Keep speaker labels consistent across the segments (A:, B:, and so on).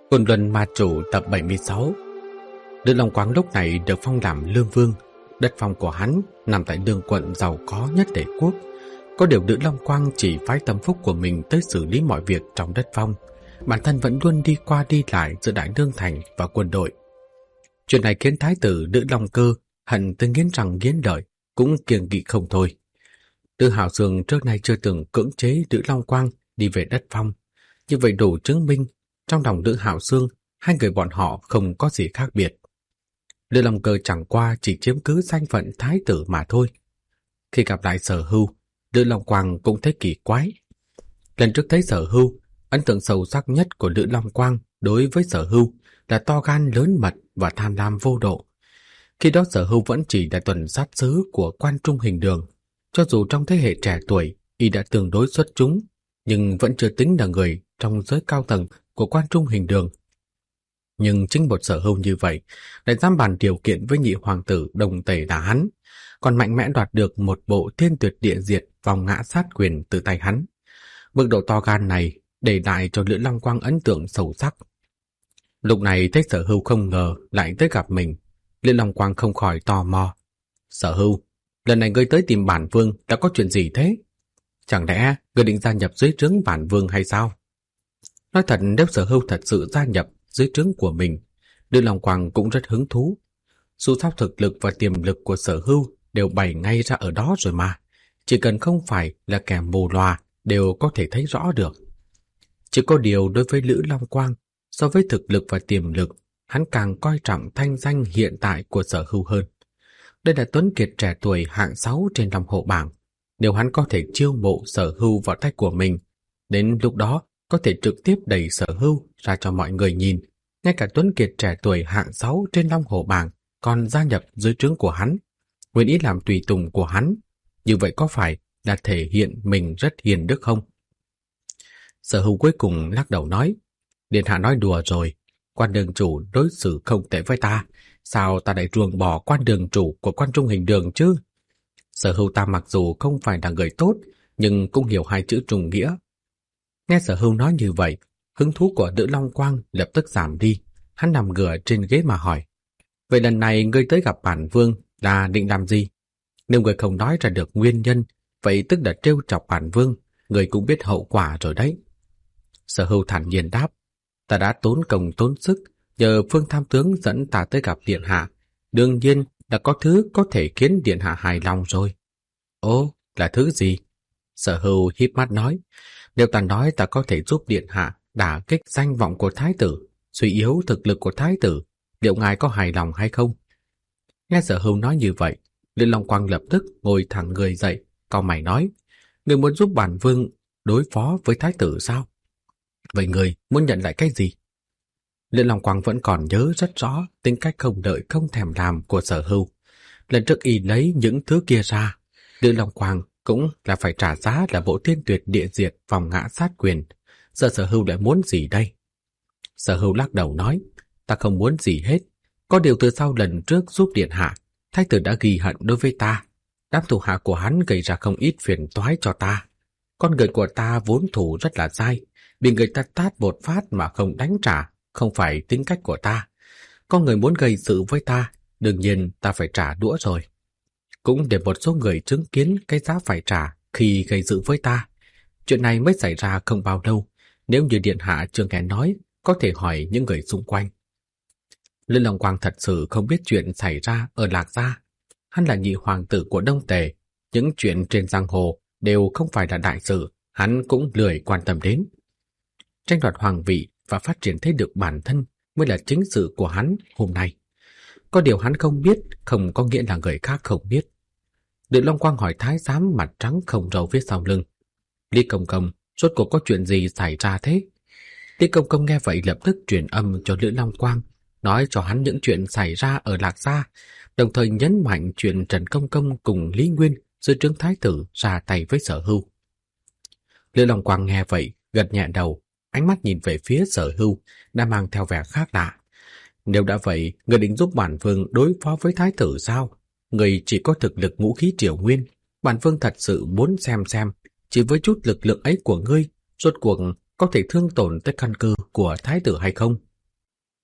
A: Côn Luân Ma Chủ tập 76. Lữ Long Quang lúc này được phong làm lương vương. Đất phong của hắn nằm tại lương quận giàu có nhất đế quốc. Có điều Lữ Long Quang chỉ phái tâm phúc của mình tới xử lý mọi việc trong đất phong. Bản thân vẫn luôn đi qua đi lại giữa đại lương thành và quân đội. Chuyện này khiến thái tử Lữ Long Cơ hận tới nghiến răng nghiến lợi, cũng kiêng kỵ không thôi. Lữ Hạo Dương trước nay chưa từng cưỡng chế Lữ Long Quang đi về đất phong. Như vậy đủ chứng minh trong lòng Lữ Hạo Dương, hai người bọn họ không có gì khác biệt. Lữ Long Cơ chẳng qua chỉ chiếm cứ danh phận thái tử mà thôi. Khi gặp lại Sở Hưu, Lữ Long Quang cũng thấy kỳ quái. Lần trước thấy Sở Hưu, ấn tượng sâu sắc nhất của Lữ Long Quang đối với Sở Hưu là to gan lớn mật và tham lam vô độ. Khi đó Sở Hưu vẫn chỉ là tuần sát sứ của quan trung hình đường. Cho dù trong thế hệ trẻ tuổi, y đã tương đối xuất chúng, nhưng vẫn chưa tính là người trong giới cao tầng của quan trung hình đường. Nhưng chính một Sở Hưu như vậy lại dám bàn điều kiện với nhị hoàng tử Đồng Tể là hắn, còn mạnh mẽ đoạt được một bộ thiên tuyệt địa diệt vòng ngã sát quyền từ tay hắn. Mức độ to gan này để lại cho Lữ Long Quang ấn tượng sâu sắc. Lúc này thấy Sở Hưu không ngờ lại tới gặp mình, Lữ Long Quang không khỏi tò mò. Sở Hưu, lần này ngươi tới tìm bản vương đã có chuyện gì thế? Chẳng lẽ ngươi định gia nhập dưới trướng bản vương hay sao? Nói thật, nếu Sở Hưu thật sự gia nhập dưới trướng của mình, Lữ Long Quang cũng rất hứng thú. Dù sao thực lực và tiềm lực của Sở Hưu đều bày ngay ra ở đó rồi mà. Chỉ cần không phải là kẻ mù lòa đều có thể thấy rõ được. Chỉ có điều đối với Lữ Long Quang, so với thực lực và tiềm lực, hắn càng coi trọng thanh danh hiện tại của Sở Hưu hơn. Đây là tuấn kiệt trẻ tuổi hạng 6 trên Long Hổ bảng. Nếu hắn có thể chiêu mộ Sở Hưu vào tay của mình, đến lúc đó có thể trực tiếp đẩy Sở Hưu ra cho mọi người nhìn. Ngay cả tuấn kiệt trẻ tuổi hạng 6 trên Long Hổ bảng còn gia nhập dưới trướng của hắn, nguyện ý làm tùy tùng của hắn. Như vậy có phải là thể hiện mình rất hiền đức không? Sở Hưu cuối cùng lắc đầu nói, điện hạ nói đùa rồi, quan đường chủ đối xử không tệ với ta, sao ta lại ruồng bỏ quan đường chủ của quan trung hình đường chứ? Sở Hưu ta mặc dù không phải là người tốt, nhưng cũng hiểu hai chữ trùng nghĩa. Nghe Sở Hưu nói như vậy, hứng thú của Lữ Long Quang lập tức giảm đi. Hắn nằm ngửa trên ghế mà hỏi, vậy lần này ngươi tới gặp bản vương là định làm gì? Nếu ngươi không nói ra được nguyên nhân, vậy tức là trêu chọc bản vương, ngươi cũng biết hậu quả rồi đấy. Sở Hưu thản nhiên đáp, ta đã tốn công tốn sức nhờ Phương Tham Tướng dẫn ta tới gặp điện hạ, đương nhiên là có thứ có thể khiến điện hạ hài lòng rồi. Ồ, là thứ gì? Sở Hưu híp mắt nói, nếu ta nói ta có thể giúp điện hạ đả kích danh vọng của thái tử, suy yếu thực lực của thái tử, liệu ngài có hài lòng hay không? Nghe Sở Hưu nói như vậy, Lữ Long Quang lập tức ngồi thẳng người dậy, cau mày nói, người muốn giúp bản vương đối phó với thái tử sao? Vậy người muốn nhận lại cái gì? Lữ Long Quang vẫn còn nhớ rất rõ tính cách không đợi không thèm làm của Sở Hưu. Lần trước y lấy những thứ kia ra, Lữ Long Quang cũng là phải trả giá là bộ thiên tuyệt địa diệt vòng ngã sát quyền. Giờ Sở Hưu lại muốn gì đây? Sở Hưu lắc đầu nói, ta không muốn gì hết. Có điều từ sau lần trước giúp điện hạ, thái tử đã ghi hận đối với ta. Đám thủ hạ của hắn gây ra không ít phiền toái cho ta. Con người của ta vốn thủ rất là dai, bị người ta tát một phát mà không đánh trả, không phải tính cách của ta. Có người muốn gây sự với ta, đương nhiên ta phải trả đũa rồi. Cũng để một số người chứng kiến cái giá phải trả khi gây sự với ta. Chuyện này mới xảy ra không bao lâu, nếu như điện hạ chưa nghe nói, có thể hỏi những người xung quanh. Lữ Long Quang thật sự không biết chuyện xảy ra ở Lạc Gia. Hắn là nhị hoàng tử của Đông Tề, những chuyện trên giang hồ đều không phải là đại sự, hắn cũng lười quan tâm đến. Tranh đoạt hoàng vị và phát triển thế lực bản thân mới là chính sự của hắn hôm nay. Có điều hắn không biết không có nghĩa là người khác không biết. Lữ Long Quang hỏi thái giám mặt trắng không râu phía sau lưng, Lý Công Công, rốt cuộc có chuyện gì xảy ra thế? Lý Công Công nghe vậy lập tức truyền âm cho Lữ Long Quang, nói cho hắn những chuyện xảy ra ở Lạc Gia, đồng thời nhấn mạnh chuyện Trần Công Công cùng Lý Nguyên dưới trướng thái tử ra tay với Sở Hưu. Lữ Long Quang nghe vậy, gật nhẹ đầu, ánh mắt nhìn về phía Sở Hưu đã mang theo vẻ khác lạ. Nếu đã vậy, người định giúp bản vương đối phó với thái tử sao? Người chỉ có thực lực ngũ khí triều nguyên, bản vương thật sự muốn xem chỉ với chút lực lượng ấy của ngươi, rốt cuộc có thể thương tổn tới căn cơ của thái tử hay không?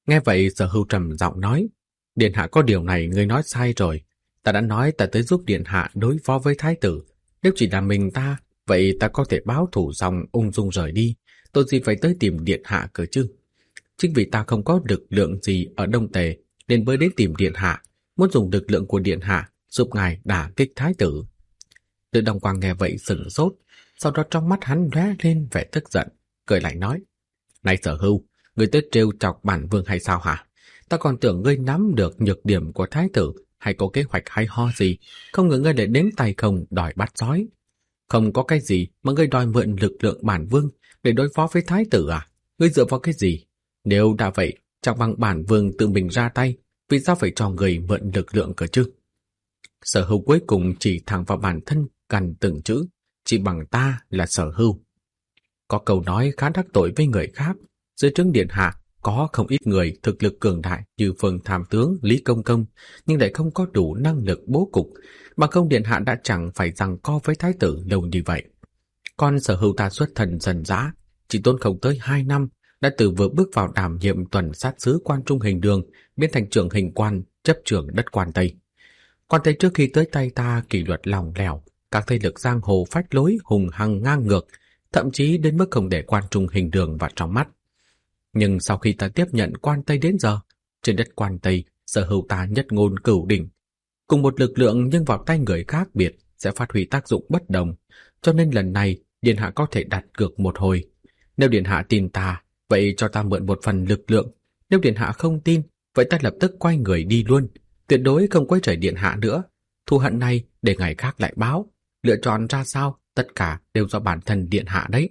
A: Nghe vậy Sở Hưu trầm giọng nói, Điện hạ có điều này ngươi nói sai rồi. Ta đã nói ta tới giúp Điện hạ đối phó với thái tử. Nếu chỉ là mình ta, vậy ta có thể báo thủ xong ung dung rời đi. Tôi gì phải tới tìm Điện hạ cơ chứ? Chính vì ta không có lực lượng gì ở Đông Tề nên mới đến tìm Điện hạ, muốn dùng lực lượng của Điện hạ giúp ngài đả kích thái tử. Lữ Long Quang nghe vậy sửng sốt, sau đó trong mắt hắn lóe lên vẻ tức giận, cười lại nói, này Sở Hưu, ngươi tới trêu chọc bản vương hay sao hả? Ta còn tưởng ngươi nắm được nhược điểm của thái tử hay có kế hoạch hay ho gì, không ngờ ngươi lại đến tay không đòi bắt sói. Không có cái gì mà ngươi đòi mượn lực lượng bản vương để đối phó với thái tử à? Ngươi dựa vào cái gì? Nếu đã vậy, chẳng bằng bản vương tự mình ra tay, vì sao phải cho người mượn lực lượng cơ chứ? Sở Hưu cuối cùng chỉ thẳng vào bản thân, gằn từng chữ, chỉ bằng ta là Sở Hưu. Có câu nói khá đắc tội với người khác, dưới trướng Điện hạ có không ít người thực lực cường đại như Phương Tham tướng Lý Công Công, nhưng lại không có đủ năng lực bố cục, mà không Điện hạ đã chẳng phải giằng co với thái tử lâu như vậy. Còn Sở Hưu ta xuất thần dần dã, chỉ tốn không tới 2 năm, đã từ vừa bước vào đảm nhiệm tuần sát sứ Quan Trung Hình Đường, biến thành trưởng hình quan, chấp trưởng đất Quan Tây. Quan Tây trước khi tới tay ta kỷ luật lỏng lẻo, các thế lực giang hồ phách lối hùng hăng ngang ngược, thậm chí đến mức không để Quan Trung Hình Đường vào trong mắt. Nhưng sau khi ta tiếp nhận Quan Tây đến giờ, trên đất Quan Tây, Sở Hưu ta nhất ngôn cửu đỉnh. Cùng một lực lượng nhưng vào tay người khác biệt sẽ phát huy tác dụng bất đồng, cho nên lần này Điện hạ có thể đặt cược một hồi. Nếu Điện hạ tin ta, vậy cho ta mượn một phần lực lượng. Nếu Điện hạ không tin, vậy ta lập tức quay người đi luôn, tuyệt đối không quấy rầy Điện hạ nữa. Thù hận này để ngày khác lại báo. Lựa chọn ra sao, tất cả đều do bản thân Điện hạ đấy.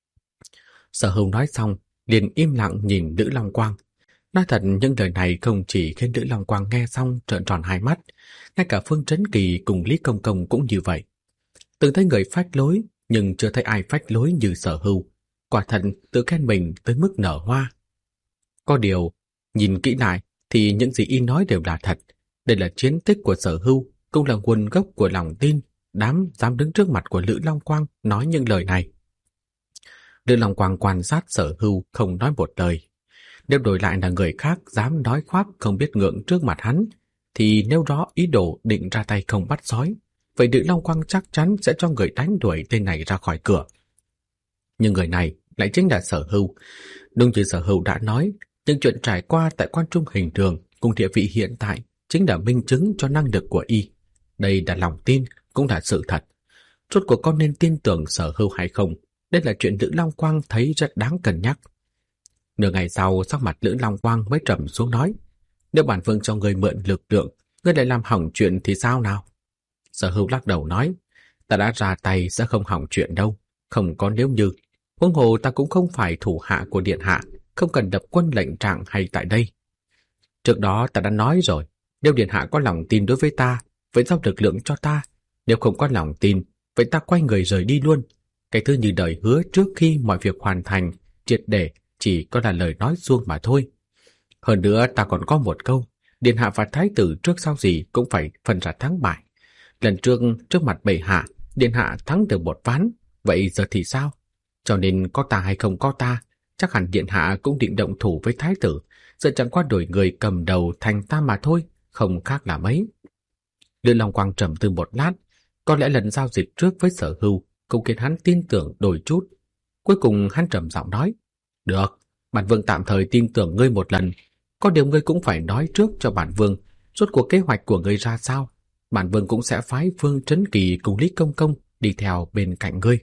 A: Sở Hưu nói xong, liền im lặng nhìn Lữ Long Quang. Nói thật, những lời này không chỉ khiến Lữ Long Quang nghe xong trợn tròn hai mắt, ngay cả Phương Trấn Kỳ cùng Lý Công Công cũng như vậy. Từng thấy người phách lối, nhưng chưa thấy ai phách lối như Sở Hưu. Quả thật tự khen mình tới mức nở hoa. Có điều, nhìn kỹ lại thì những gì y nói đều là thật. Đây là chiến tích của Sở Hưu, cũng là nguồn gốc của lòng tin đám dám đứng trước mặt của Lữ Long Quang nói những lời này. Lữ Long Quang quan sát Sở Hưu không nói một lời. Nếu đổi lại là người khác dám nói khoác không biết ngượng trước mặt hắn, thì nếu đó ý đồ định ra tay không bắt sói, vậy Lữ Long Quang chắc chắn sẽ cho người đánh đuổi tên này ra khỏi cửa. Nhưng người này lại chính là Sở Hưu. Đúng như Sở Hưu đã nói, những chuyện trải qua tại Quan Trung Hình Đường cùng địa vị hiện tại chính là minh chứng cho năng lực của y. Đây là lòng tin, cũng là sự thật. Rốt cuộc con nên tin tưởng Sở Hưu hay không? Đây là chuyện Lữ Long Quang thấy rất đáng cân nhắc. Nửa ngày sau, sắc mặt Lữ Long Quang mới trầm xuống nói, nếu bản vương cho người mượn lực lượng, ngươi lại làm hỏng chuyện thì sao nào? Sở Hưu lắc đầu nói, ta đã ra tay sẽ không hỏng chuyện đâu, không có nếu như. Huống hồ ta cũng không phải thủ hạ của Điện hạ, không cần đập quân lệnh trạng hay tại đây. Trước đó ta đã nói rồi, nếu Điện hạ có lòng tin đối với ta, vậy giao lực lượng cho ta. Nếu không có lòng tin, vậy ta quay người rời đi luôn. Cái thứ như đời hứa trước khi mọi việc hoàn thành, triệt để chỉ có là lời nói suông mà thôi. Hơn nữa ta còn có một câu, Điện hạ và thái tử trước sau gì cũng phải phân ra thắng bại. Lần trước mặt bệ hạ, Điện hạ thắng được một ván, vậy giờ thì sao? Cho nên có ta hay không có ta, chắc hẳn Điện hạ cũng định động thủ với thái tử, giờ chẳng qua đổi người cầm đầu thành ta mà thôi, không khác là mấy. Lữ Long Quang trầm tư một lát, có lẽ lần giao dịch trước với Sở Hưu cũng khiến hắn tin tưởng đôi chút. Cuối cùng hắn trầm giọng nói, được, bản vương tạm thời tin tưởng ngươi một lần, có điều ngươi cũng phải nói trước cho bản vương, rốt cuộc kế hoạch của ngươi ra sao. Bản vương cũng sẽ phái Phương Trấn Kỳ cùng Lý Công Công đi theo bên cạnh ngươi.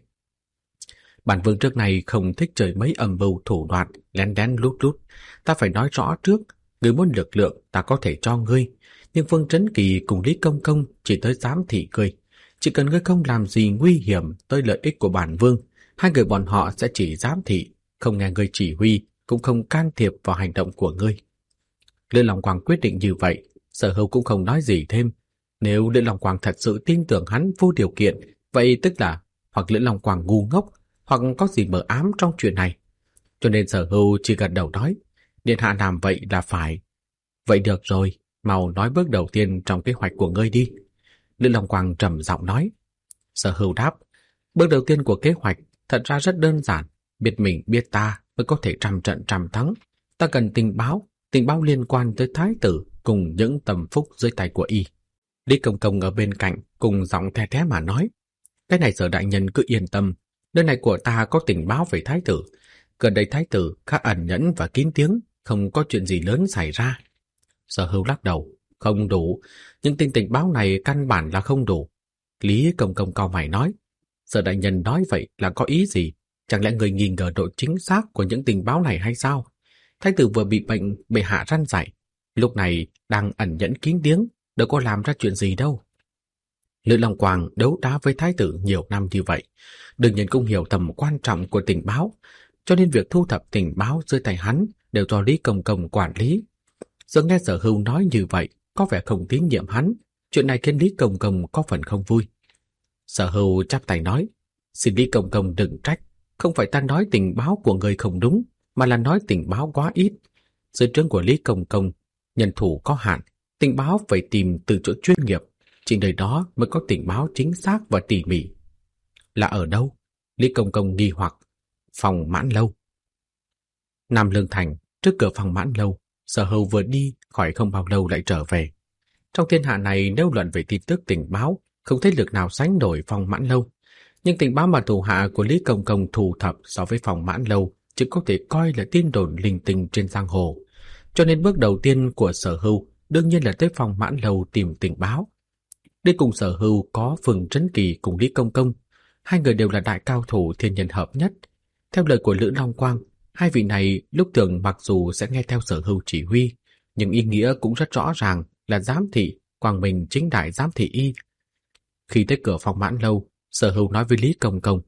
A: Bản vương trước này không thích chơi mấy âm mưu thủ đoạn, lén lén lút lút. Ta phải nói rõ trước, ngươi muốn lực lượng ta có thể cho ngươi, nhưng Phương Trấn Kỳ cùng Lý Công Công chỉ tới giám thị ngươi. Chỉ cần ngươi không làm gì nguy hiểm tới lợi ích của bản vương, hai người bọn họ sẽ chỉ giám thị, không nghe ngươi chỉ huy, cũng không can thiệp vào hành động của ngươi. Lữ Long Quang quyết định như vậy, Sở Hưu cũng không nói gì thêm. Nếu Lữ Long Quang thật sự tin tưởng hắn vô điều kiện, vậy tức là hoặc Lữ Long Quang ngu ngốc, hoặc có gì mờ ám trong chuyện này. Cho nên Sở Hưu chỉ gật đầu nói, Điện hạ làm vậy là phải. Vậy được rồi, mau nói bước đầu tiên trong kế hoạch của ngươi đi. Lữ Long Quang trầm giọng nói. Sở Hưu đáp, bước đầu tiên của kế hoạch thật ra rất đơn giản, biết mình biết ta mới có thể trăm trận trăm thắng. Ta cần tình báo, tình báo liên quan tới thái tử cùng những tâm phúc dưới tay của y. Lý Công Công ở bên cạnh cùng giọng the thé mà nói, cái này Sở đại nhân cứ yên tâm, nơi này của ta có tình báo về thái tử. Gần đây thái tử khá ẩn nhẫn và kín tiếng, không có chuyện gì lớn xảy ra. Sở Hưu lắc đầu, không đủ, những tình báo này căn bản là không đủ. Lý Công Công cau mày nói, Sở đại nhân nói vậy là có ý gì? Chẳng lẽ người nghi ngờ độ chính xác của những tình báo này hay sao? Thái tử vừa bị bệnh, bệ hạ răn dạy, lúc này đang ẩn nhẫn kín tiếng, đâu có làm ra chuyện gì đâu. Lữ Long Quang đấu đá với thái tử nhiều năm như vậy, đương nhiên cũng hiểu tầm quan trọng của tình báo, cho nên việc thu thập tình báo dưới tay hắn đều do Lý Công Công quản lý. Giờ nghe Sở Hưu nói như vậy, có vẻ không tín nhiệm hắn, chuyện này khiến Lý Công Công có phần không vui. Sở Hưu chắp tay nói, xin Lý Công Công đừng trách, không phải ta nói tình báo của người không đúng, mà là nói tình báo quá ít. Dưới trướng của Lý Công Công, nhân thủ có hạn, tình báo phải tìm từ chỗ chuyên nghiệp, chỉ nơi đó mới có tình báo chính xác và tỉ mỉ. Là ở đâu? Lý Công Công nghi hoặc. Phòng Mãn Lâu. Nam Lương Thành, trước cửa phòng Mãn Lâu, Sở Hưu vừa đi khỏi không bao lâu lại trở về. Trong thiên hạ này nếu luận về tin tức tình báo, không thế lực nào sánh nổi phòng Mãn Lâu. Nhưng tình báo mà thủ hạ của Lý Công Công thu thập so với phòng Mãn Lâu chỉ có thể coi là tin đồn linh tinh trên giang hồ. Cho nên bước đầu tiên của Sở Hưu đương nhiên là tới phòng Mãn Lâu tìm tình báo. Đi cùng Sở Hưu có Phùng Trấn Kỳ cùng Lý Công Công. Hai người đều là đại cao thủ thiên nhân hợp nhất. Theo lời của Lữ Long Quang, hai vị này lúc thường mặc dù sẽ nghe theo Sở Hưu chỉ huy, nhưng ý nghĩa cũng rất rõ ràng là giám thị, Quang Minh chính đại giám thị y. Khi tới cửa phòng Mãn Lâu, Sở Hưu nói với Lý Công Công,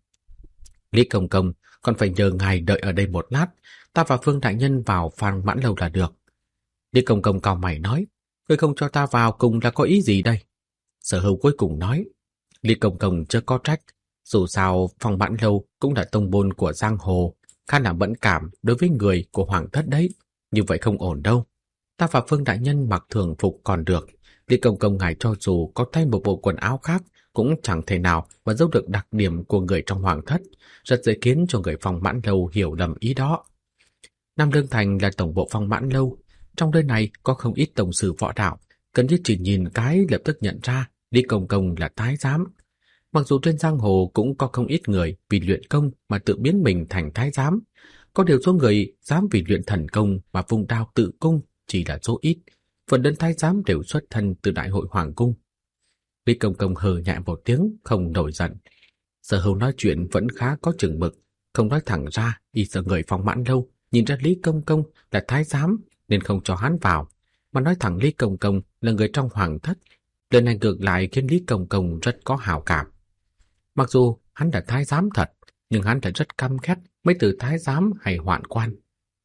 A: Lý Công Công, còn phải nhờ ngài đợi ở đây một lát, ta và Phương đại nhân vào phòng Mãn Lâu là được. Lý Công Công cau mày nói, ngươi không cho ta vào cùng là có ý gì đây? Sở Hưu cuối cùng nói, Lý Công Công chớ có trách, dù sao phòng Mãn Lâu cũng là tông môn của giang hồ, khá là mẫn cảm đối với người của hoàng thất đấy, như vậy không ổn đâu. Ta và Phương đại nhân mặc thường phục còn được, Lý Công Công ngài cho dù có thay một bộ quần áo khác cũng chẳng thể nào mà giấu được đặc điểm của người trong hoàng thất, rất dễ khiến cho người phòng Mãn Lâu hiểu lầm ý đó. Nam Lương Thành là tổng bộ phòng Mãn Lâu, trong nơi này có không ít tổng sư võ đạo, cần thiết chỉ nhìn cái lập tức nhận ra Lý Công Công là thái giám. Mặc dù trên giang hồ cũng có không ít người vì luyện công mà tự biến mình thành thái giám, có điều số người dám vì luyện thần công mà vung đao tự cung chỉ là số ít, phần lớn thái giám đều xuất thân từ đại hội hoàng cung. Lý Công Công hừ nhẹ một tiếng, không nổi giận. Sở Hưu nói chuyện vẫn khá có chừng mực, không nói thẳng ra, y sợ người phòng Mãn Lâu nhìn ra Lý Công Công là thái giám nên không cho hắn vào, mà nói thẳng Lý Công Công là người trong hoàng thất. Lần này ngược lại khiến Lý Công Công rất có hảo cảm. Mặc dù hắn là thái giám thật, nhưng hắn lại rất căm ghét mấy từ thái giám hay hoạn quan.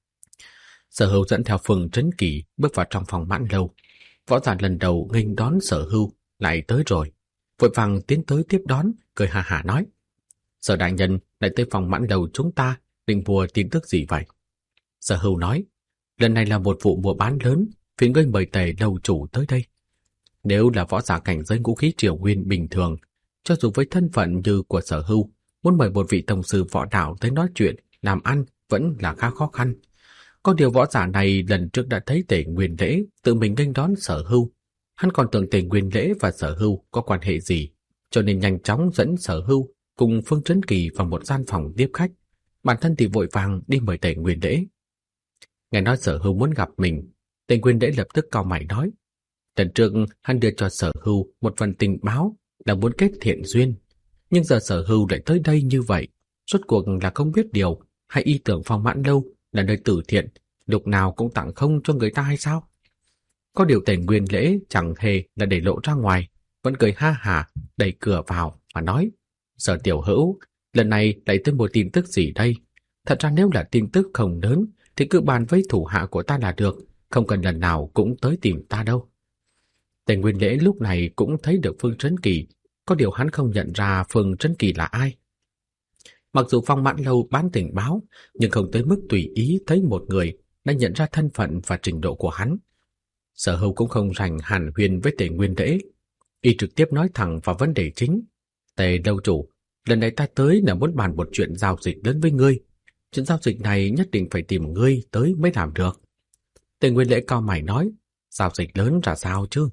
A: Sở Hưu dẫn theo Phùng Trấn Kỳ bước vào trong phòng Mãn Lâu. Võ giả lần đầu nghênh đón Sở Hưu lại tới rồi, vội vàng tiến tới tiếp đón, cười hà hả nói, Sở đại nhân lại tới phòng Mãn Lâu chúng ta, định mua tin tức gì vậy? Sở Hưu nói, lần này là một vụ mua bán lớn, phiền ngươi mời Tề lâu chủ tới đây. Nếu là võ giả cảnh giới ngũ khí triều nguyên bình thường, cho dù với thân phận như của Sở Hưu, muốn mời một vị tổng sư võ đạo tới nói chuyện, làm ăn vẫn là khá khó khăn. Có điều võ giả này lần trước đã thấy Tề Nguyên Lễ tự mình nghênh đón Sở Hưu. Hắn còn tưởng Tề Nguyên Lễ và Sở Hưu có quan hệ gì, cho nên nhanh chóng dẫn Sở Hưu cùng Phương Trấn Kỳ vào một gian phòng tiếp khách. Bản thân thì vội vàng đi mời Tề Nguyên Lễ. Nghe nói Sở Hưu muốn gặp mình, Tề Nguyên Lễ lập tức cau mày nói, lần trước hắn đưa cho Sở Hưu một phần tình báo là muốn kết thiện duyên, nhưng giờ Sở Hưu lại tới đây như vậy, rốt cuộc là không biết điều hay y tưởng phòng Mãn Lâu là nơi từ thiện, lúc nào cũng tặng không cho người ta hay sao? Có điều Tề Nguyên Lễ chẳng hề là để lộ ra ngoài, vẫn cười ha hả đẩy cửa vào và nói, Sở tiểu hữu, lần này lại tới một tin tức gì đây? Thật ra nếu là tin tức không lớn thì cứ bàn với thủ hạ của ta là được, không cần lần nào cũng tới tìm ta đâu. Tề Nguyên Lễ lúc này cũng thấy được Phương Trấn Kỳ, có điều hắn không nhận ra Phương Trấn Kỳ là ai. Mặc dù phòng Mãn Lâu bán tình báo, nhưng không tới mức tùy ý thấy một người đã nhận ra thân phận và trình độ của hắn. Sở Hưu cũng không rảnh hàn huyên với Tề Nguyên Lễ, y trực tiếp nói thẳng vào vấn đề chính. Tề lâu chủ, lần này ta tới là muốn bàn một chuyện giao dịch lớn với ngươi. Chuyện giao dịch này nhất định phải tìm ngươi tới mới làm được. Tề Nguyên Lễ cao mày nói, giao dịch lớn ra sao chứ?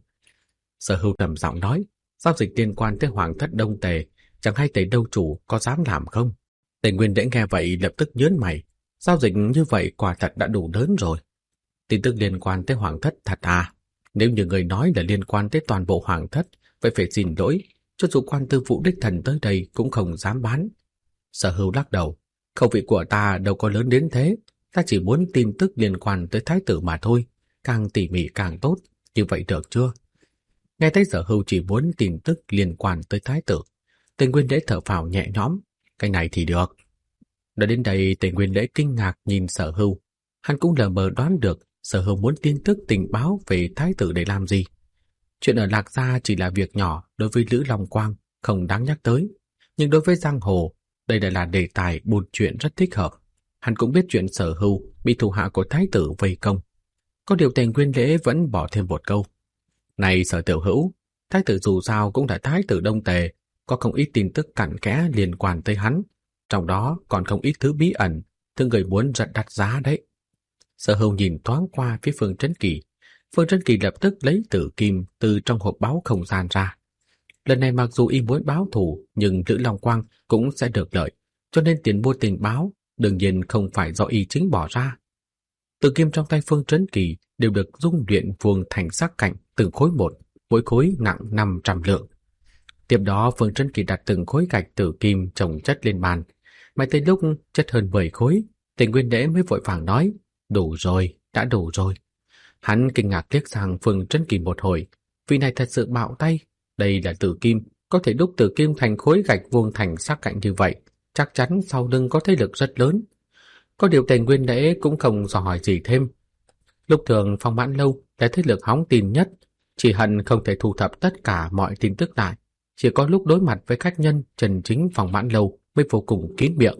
A: Sở Hưu trầm giọng nói, giao dịch liên quan tới Hoàng thất Đông Tề, chẳng hay Tề Đâu chủ có dám làm không? Tề Nguyên Lễ nghe vậy lập tức nhớn mày, giao dịch như vậy quả thật đã đủ lớn rồi. Tin tức liên quan tới Hoàng thất thật à? Nếu như người nói là liên quan tới toàn bộ Hoàng thất, vậy phải xin lỗi, cho dù quan tư vụ đích thần tới đây cũng không dám bán. Sở Hưu lắc đầu, khẩu vị của ta đâu có lớn đến thế, ta chỉ muốn tin tức liên quan tới thái tử mà thôi, càng tỉ mỉ càng tốt, như vậy được chưa? Nghe thấy Sở Hưu chỉ muốn tin tức liên quan tới thái tử, Tề Nguyên Lễ thở phào nhẹ nhõm, cái này thì được. Nói đến đây, Tề Nguyên Lễ kinh ngạc nhìn Sở Hưu, hắn cũng lờ mờ đoán được Sở Hưu muốn tin tức tình báo về thái tử để làm gì. Chuyện ở Lạc Gia chỉ là việc nhỏ đối với Lữ Long Quang, không đáng nhắc tới, nhưng đối với giang hồ, đây lại là đề tài buôn chuyện rất thích hợp. Hắn cũng biết chuyện Sở Hưu bị thủ hạ của thái tử vây công. Có điều Tề Nguyên Lễ vẫn bỏ thêm một câu. Này Sở tiểu hữu, thái tử dù sao cũng là thái tử Đông Tề, có không ít tin tức cặn kẽ liên quan tới hắn, trong đó còn không ít thứ bí ẩn, thứ người muốn rất đắt giá đấy. Sở Hưu nhìn thoáng qua phía Phương Trấn Kỳ. Phương Trấn Kỳ lập tức lấy tử kim từ trong hộp báu không gian ra. Lần này mặc dù y muốn báo thù, nhưng Lữ Long Quang cũng sẽ được lợi, cho nên tiền mua tình báo đương nhiên không phải do y chính bỏ ra. Tử kim trong tay Phương Trấn Kỳ đều được dung luyện vuông thành sắc cạnh từng khối một, mỗi khối nặng 500 lượng. Tiếp đó Phương Trấn Kỳ đặt từng khối gạch tử kim chồng chất lên bàn. Mãi tới lúc chất hơn 10 khối, Tề Nguyên Lễ mới vội vàng nói, đủ rồi, đã đủ rồi. Hắn kinh ngạc liếc sang Phương Trấn Kỳ một hồi, vị này thật sự bạo tay, đây là tử kim, có thể đúc tử kim thành khối gạch vuông thành sắc cạnh như vậy, chắc chắn sau lưng có thế lực rất lớn. Có điều Tề Nguyên Lễ cũng không dò hỏi gì thêm. Lúc thường Phong Mãn Lâu là thế lực hóng tin nhất, chỉ hận không thể thu thập tất cả mọi tin tức lại. Chỉ có lúc đối mặt với khách nhân chân chính Phong Mãn Lâu mới vô cùng kín miệng.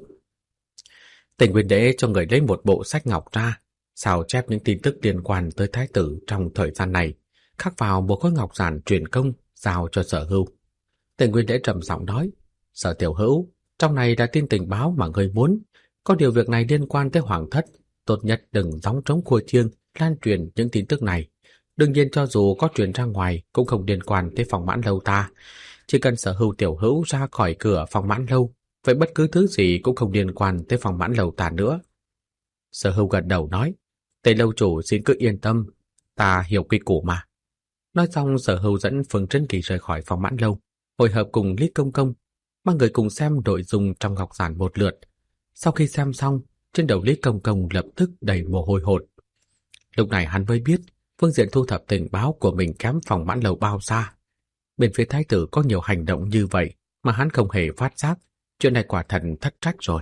A: Tề Nguyên Lễ cho người lấy một bộ sách ngọc ra, sao chép những tin tức liên quan tới thái tử trong thời gian này, khắc vào một khối ngọc giản truyền công giao cho Sở Hưu. Tề Nguyên Lễ trầm giọng nói, Sở tiểu hữu, trong này là tin tình báo mà người muốn, có điều việc này liên quan tới Hoàng thất, tốt nhất đừng gióng trống khua chiêng lan truyền những tin tức này. Đương nhiên cho dù có truyền ra ngoài cũng không liên quan tới Phong Mãn Lâu ta. Chỉ cần Sở Hưu tiểu hữu ra khỏi cửa Phong Mãn Lâu, vậy bất cứ thứ gì cũng không liên quan tới Phong Mãn Lâu ta nữa. Sở Hưu gật đầu nói, Tề lâu chủ xin cứ yên tâm, ta hiểu quy củ mà. Nói xong Sở Hưu dẫn Phương Trấn Kỳ rời khỏi Phong Mãn Lâu, hội hợp cùng Lý Công Công, mang người cùng xem nội dung trong ngọc giản một lượt. Sau khi xem xong, trên đầu Lý Công Công lập tức đầy mồ hôi hột. Lúc này hắn mới biết phương diện thu thập tình báo của mình kém Phong Mãn Lâu bao xa. Bên phía thái tử có nhiều hành động như vậy mà hắn không hề phát giác, chuyện này quả thật thất trách rồi.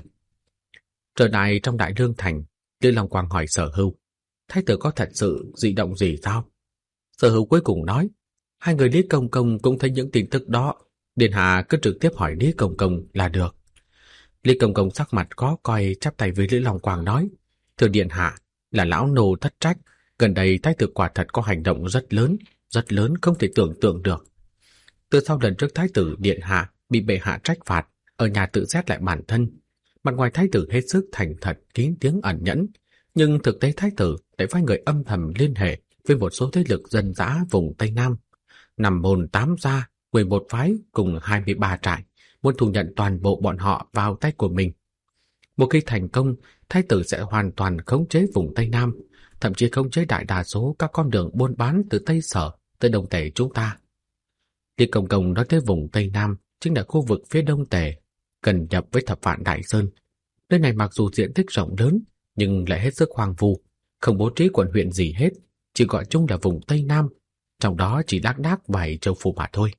A: Trở lại trong Đại Lương Thành, Lữ Long Quang hỏi Sở Hưu, thái tử có thật sự dị động gì sao? Sở Hưu cuối cùng nói, hai người Lý Công Công cũng thấy những tin tức đó, điện hạ cứ trực tiếp hỏi Lý Công Công là được. Lý Công Công sắc mặt khó coi, chắp tay với Lữ Long Quang nói, thưa điện hạ, là lão nô thất trách, gần đây thái tử quả thật có hành động rất lớn không thể tưởng tượng được. Từ sau lần trước thái tử điện hạ bị bệ hạ trách phạt, ở nhà tự xét lại bản thân, mặt ngoài thái tử hết sức thành thật, kín tiếng ẩn nhẫn, nhưng thực tế thái tử lại phái người âm thầm liên hệ với một số thế lực dân dã vùng Tây Nam, 5 môn 8 gia, 11 phái cùng 23 trại, muốn thu nhận toàn bộ bọn họ vào tay của mình. Một khi thành công, thái tử sẽ hoàn toàn khống chế vùng Tây Nam, thậm chí khống chế đại đa số các con đường buôn bán từ Tây Sở tới Đông Tề chúng ta. Lý Công Công nói tới vùng Tây Nam chính là khu vực phía Đông Tề, gần nhập với Thập Vạn Đại Sơn. Nơi này mặc dù diện tích rộng lớn, nhưng lại hết sức hoang vu, không bố trí quận huyện gì hết, chỉ gọi chung là vùng Tây Nam, trong đó chỉ lác đác vài châu phủ mà thôi.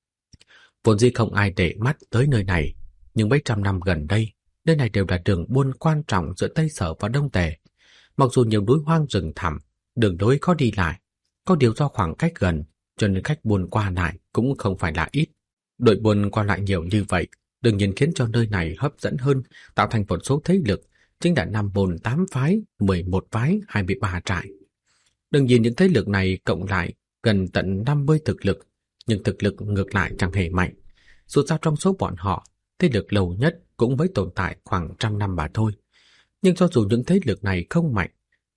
A: Vốn dĩ không ai để mắt tới nơi này, nhưng mấy trăm năm gần đây, nơi này đều là đường buôn quan trọng giữa Tây Sở và Đông Tề. Mặc dù nhiều núi hoang rừng thẳm, đường lối khó đi lại, có điều do khoảng cách gần, cho nên khách buôn qua lại cũng không phải là ít. Đội buôn qua lại nhiều như vậy, đương nhiên khiến cho nơi này hấp dẫn hơn, tạo thành một số thế lực, chính là 5 môn 8 phái, 11 phái, 23 trại. Đương nhiên những thế lực này cộng lại gần tận 50 thực lực, nhưng thực lực ngược lại chẳng hề mạnh. Dù sao trong số bọn họ, thế lực lâu nhất cũng mới tồn tại khoảng 100 năm mà thôi. Nhưng cho dù những thế lực này không mạnh,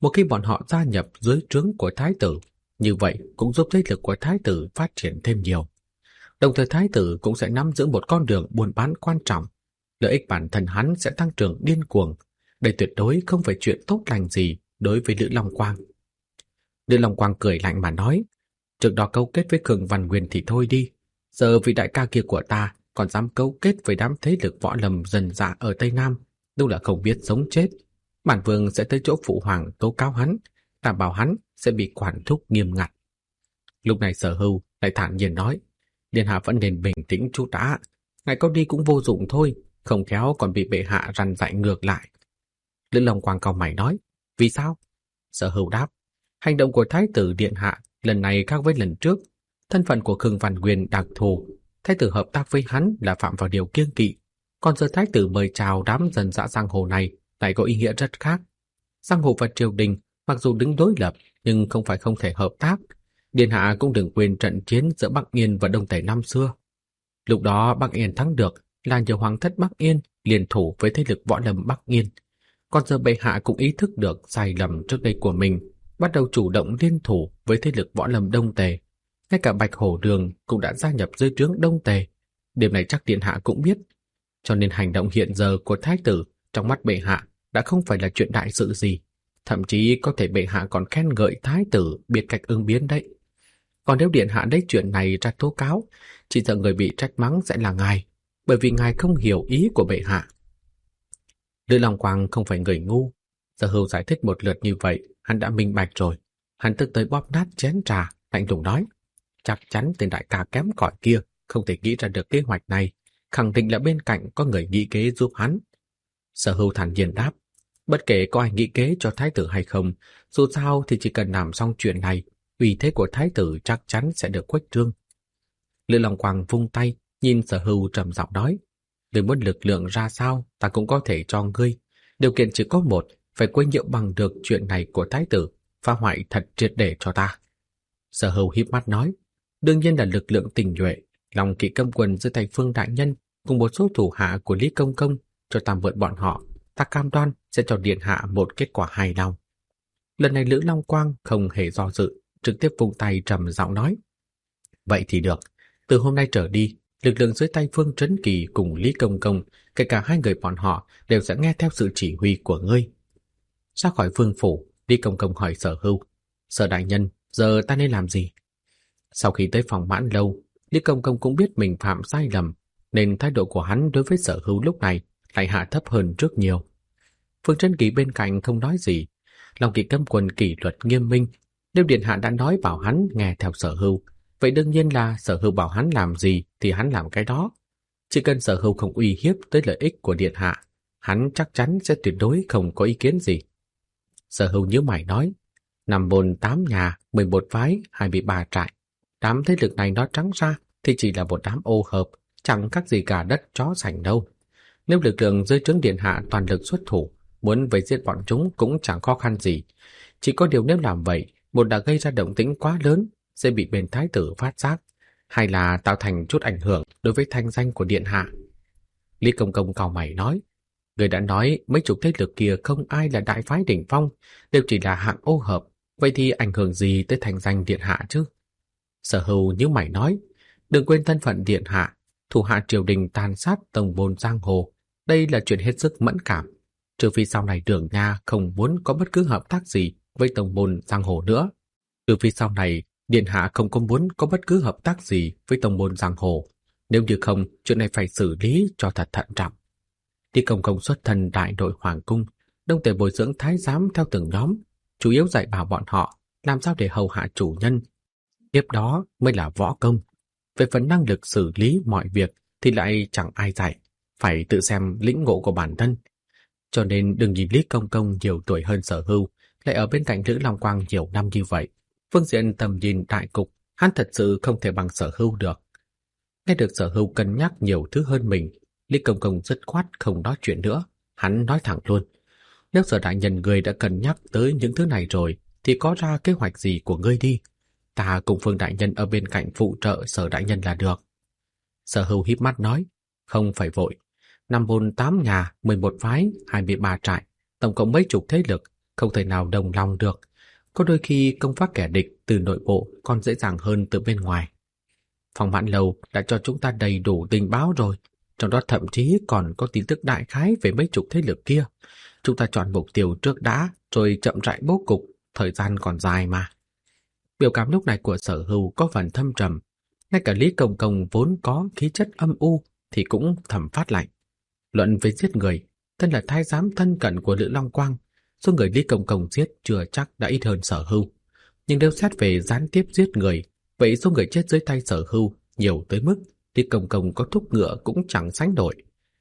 A: Một khi bọn họ gia nhập dưới trướng của thái tử, như vậy cũng giúp thế lực của thái tử phát triển thêm nhiều. Đồng thời thái tử cũng sẽ nắm giữ một con đường buôn bán quan trọng, lợi ích bản thân hắn sẽ tăng trưởng điên cuồng. Đây tuyệt đối không phải chuyện tốt lành gì đối với Lữ Long Quang. Lữ Long Quang cười lạnh mà nói, trước đó cấu kết với Khương Văn Nguyên thì thôi đi, giờ vị đại ca kia của ta còn dám cấu kết với đám thế lực võ lâm dần dã ở Tây Nam, đúng là không biết sống chết. Bản vương sẽ tới chỗ phụ hoàng tố cáo hắn, đảm bảo hắn sẽ bị quản thúc nghiêm ngặt. Lúc này Sở Hưu lại thản nhiên nói, điện hạ vẫn nên bình tĩnh chút đã, ngài có đi cũng vô dụng thôi, không khéo còn bị bệ hạ răn dạy ngược lại. Lữ Long Quang cau mày nói, vì sao? Sở Hưu đáp, hành động của thái tử điện hạ lần này khác với lần trước. Thân phận của Khương Văn Nguyên đặc thù, thái tử hợp tác với hắn là phạm vào điều kiêng kỵ. Còn giờ thái tử mời chào đám dân dã giang hồ này lại có ý nghĩa rất khác. Giang hồ và triều đình mặc dù đứng đối lập nhưng không phải không thể hợp tác. Điện hạ cũng đừng quên trận chiến giữa Bắc Yên và Đông Tây năm xưa. Lúc đó Bắc Yên thắng được là nhờ hoàng thất Bắc Yên liên thủ với thế lực võ lâm Bắc Yên. Còn giờ bệ hạ cũng ý thức được sai lầm trước đây của mình, bắt đầu chủ động liên thủ với thế lực võ lâm Đông Tề. Ngay cả Bạch Hổ Đường cũng đã gia nhập dưới trướng Đông Tề. Điểm này chắc điện hạ cũng biết. Cho nên hành động hiện giờ của thái tử trong mắt bệ hạ đã không phải là chuyện đại sự gì. Thậm chí có thể bệ hạ còn khen ngợi thái tử biết cách ứng biến đấy. Còn nếu điện hạ lấy chuyện này ra tố cáo, chỉ sợ người bị trách mắng sẽ là ngài, bởi vì ngài không hiểu ý của bệ hạ. Lữ Long Quang không phải người ngu. Sở Hưu giải thích một lượt như vậy, hắn đã minh bạch rồi. Hắn tức tới bóp nát chén trà, lạnh lùng nói, chắc chắn tên đại ca kém cỏi kia không thể nghĩ ra được kế hoạch này, khẳng định là bên cạnh có người nghĩ kế giúp hắn. Sở Hưu thản nhiên đáp, bất kể có ai nghĩ kế cho thái tử hay không, dù sao thì chỉ cần làm xong chuyện này, uy thế của thái tử chắc chắn sẽ được khuếch trương. Lữ Long Quang vung tay, nhìn Sở Hưu trầm giọng nói, người muốn lực lượng ra sao ta cũng có thể cho ngươi, điều kiện chỉ có một, phải quấy nhiễu bằng được chuyện này của thái tử, phá hoại thật triệt để cho ta. Sở Hưu híp mắt nói, đương nhiên là lực lượng tinh nhuệ, Long Kỵ Cấm Quân dưới tay Phương đại nhân cùng một số thủ hạ của Lý Công Công, cho ta mượn bọn họ, ta cam đoan sẽ cho điện hạ một kết quả hài lòng. Lần này Lữ Long Quang không hề do dự, trực tiếp vung tay trầm giọng nói, vậy thì được, từ hôm nay trở đi, lực lượng dưới tay Phương Trấn Kỳ cùng Lý Công Công, kể cả hai người bọn họ đều sẽ nghe theo sự chỉ huy của ngươi. Ra khỏi vương phủ, Lý Công Công hỏi Sở Hưu, Sở đại nhân, giờ ta nên làm gì? Sau khi tới phòng Mãn Lâu, Lý Công Công cũng biết mình phạm sai lầm, nên thái độ của hắn đối với Sở Hưu lúc này lại hạ thấp hơn rất nhiều. Phương Trấn Kỳ bên cạnh không nói gì, Long Kỵ Cấm Quân kỷ luật nghiêm minh, nếu điện hạ đã nói bảo hắn nghe theo Sở Hưu, vậy đương nhiên là Sở Hưu bảo hắn làm gì thì hắn làm cái đó. Chỉ cần Sở Hưu không uy hiếp tới lợi ích của điện hạ, hắn chắc chắn sẽ tuyệt đối không có ý kiến gì. Sở Hưu nhíu mày nói, 5 môn 8 nhà, 11 phái, 23 trại. Đám thế lực này nói trắng ra thì chỉ là một đám ô hợp, chẳng khác gì cả đất chó sành đâu. Nếu lực lượng dưới trướng điện hạ toàn lực xuất thủ, muốn vây giết bọn chúng cũng chẳng khó khăn gì. Chỉ có điều nếu làm vậy, một đã gây ra động tĩnh quá lớn, sẽ bị bên thái tử phát giác, hay là tạo thành chút ảnh hưởng đối với thanh danh của điện hạ. Lý Công Công cau mày nói, người đã nói mấy chục thế lực kia không ai là đại phái đỉnh phong, đều chỉ là hạng ô hợp, vậy thì ảnh hưởng gì tới thanh danh điện hạ chứ? Sở Hưu nhíu mày nói, đừng quên thân phận điện hạ, thủ hạ triều đình tàn sát tông môn giang hồ, đây là chuyện hết sức mẫn cảm. Trừ phi sau này Đường Nha không muốn có bất cứ hợp tác gì với tông môn giang hồ nữa. Trừ phi sau này điện hạ không có muốn có bất cứ hợp tác gì với tông môn giang hồ. Nếu như không, chuyện này phải xử lý cho thật thận trọng. Lý Công Công xuất thân đại đội hoàng cung, Đông Tề bồi dưỡng thái giám theo từng nhóm, chủ yếu dạy bảo bọn họ làm sao để hầu hạ chủ nhân. Tiếp đó mới là võ công. Về phần năng lực xử lý mọi việc thì lại chẳng ai dạy, phải tự xem lĩnh ngộ của bản thân. Cho nên đừng nhìn Lý Công Công nhiều tuổi hơn Sở Hưu, lại ở bên cạnh Lữ Long Quang nhiều năm như vậy. Phương diện tầm nhìn đại cục, hắn thật sự không thể bằng Sở Hưu được. Nghe được Sở Hưu cân nhắc nhiều thứ hơn mình, Lý Công Công dứt khoát không nói chuyện nữa. Hắn nói thẳng luôn, nếu Sở đại nhân người đã cân nhắc tới những thứ này rồi, thì có ra kế hoạch gì của ngươi đi. Ta cùng Phương đại nhân ở bên cạnh phụ trợ Sở đại nhân là được. Sở Hưu híp mắt nói, không phải vội. 5 môn 8 nhà, 11 phái, 23 trại, tổng cộng mấy chục thế lực, không thể nào đồng lòng được. Có đôi khi công phá kẻ địch từ nội bộ còn dễ dàng hơn từ bên ngoài. Phong Mãn Lâu đã cho chúng ta đầy đủ tình báo rồi, trong đó thậm chí còn có tin tức đại khái về mấy chục thế lực kia. Chúng ta chọn mục tiêu trước đã, rồi chậm rãi bố cục, thời gian còn dài mà. Biểu cảm lúc này của Sở Hưu có phần thâm trầm, ngay cả Lý Công Công vốn có khí chất âm u thì cũng thầm phát lạnh. Luận về giết người, thân là thái giám thân cận của Lữ Long Quang, số người Lý Công Công giết chưa chắc đã ít hơn Sở Hưu. Nhưng nếu xét về gián tiếp giết người, vậy số người chết dưới tay Sở Hưu nhiều tới mức Lý Công Công có thúc ngựa cũng chẳng sánh nổi.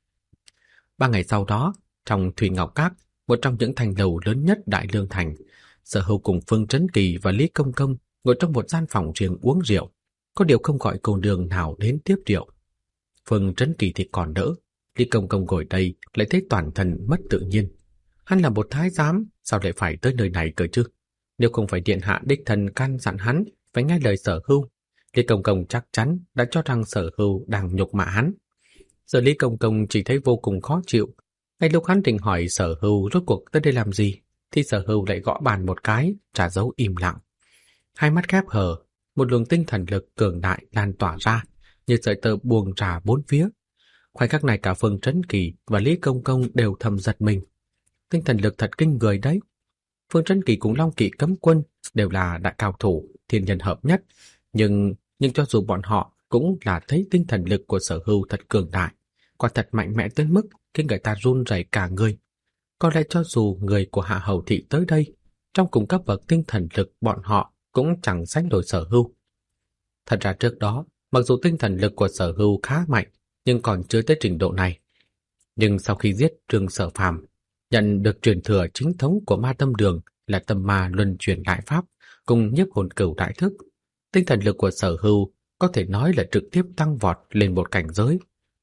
A: 3 ngày sau đó, trong Thủy Ngọc Các, một trong những thành lầu lớn nhất Đại Lương Thành, Sở Hưu cùng Phương Trấn Kỳ và Lý Công Công ngồi trong một gian phòng riêng uống rượu, có điều không gọi cô nương nào đến tiếp rượu. Phương Trấn Kỳ thì còn đỡ, Lý Công Công ngồi đây lại thấy toàn thân mất tự nhiên. Hắn là một thái giám, sao lại phải tới nơi này cơ chứ? Nếu không phải điện hạ đích thân can dặn hắn phải nghe lời Sở Hưu, Lý Công Công chắc chắn đã cho rằng Sở Hưu đang nhục mạ hắn. Giờ Lý Công Công chỉ thấy vô cùng khó chịu. Ngay lúc hắn định hỏi Sở Hưu rốt cuộc tới đây làm gì, thì Sở Hưu lại gõ bàn một cái, trả dấu im lặng. Hai mắt khép hờ, một luồng tinh thần lực cường đại lan tỏa ra, như sợi tơ buông ra bốn phía. Khoảnh khắc này cả Phương Trấn Kỳ và Lý Công Công đều thầm giật mình. Tinh thần lực thật kinh người đấy. Phương Trấn Kỳ cùng Long Kỵ cấm quân đều là đại cao thủ, thiên nhân hợp nhất, nhưng cho dù bọn họ cũng là thấy tinh thần lực của Sở Hưu thật cường đại, quả thật mạnh mẽ tới mức khiến người ta run rẩy cả người. Có lẽ cho dù người của Hạ Hầu thị tới đây, trong cùng cấp bậc tinh thần lực bọn họ cũng chẳng sánh nổi Sở Hưu. Thật ra trước đó, mặc dù tinh thần lực của Sở Hưu khá mạnh, nhưng còn chưa tới trình độ này. Nhưng sau khi giết Trương Sở Phàm, nhận được truyền thừa chính thống của Ma Tâm Đường là Tâm Ma Luân Chuyển Đại Pháp cùng Nhiếp Hồn Cửu Đại Thức, tinh thần lực của Sở Hưu có thể nói là trực tiếp tăng vọt lên một cảnh giới.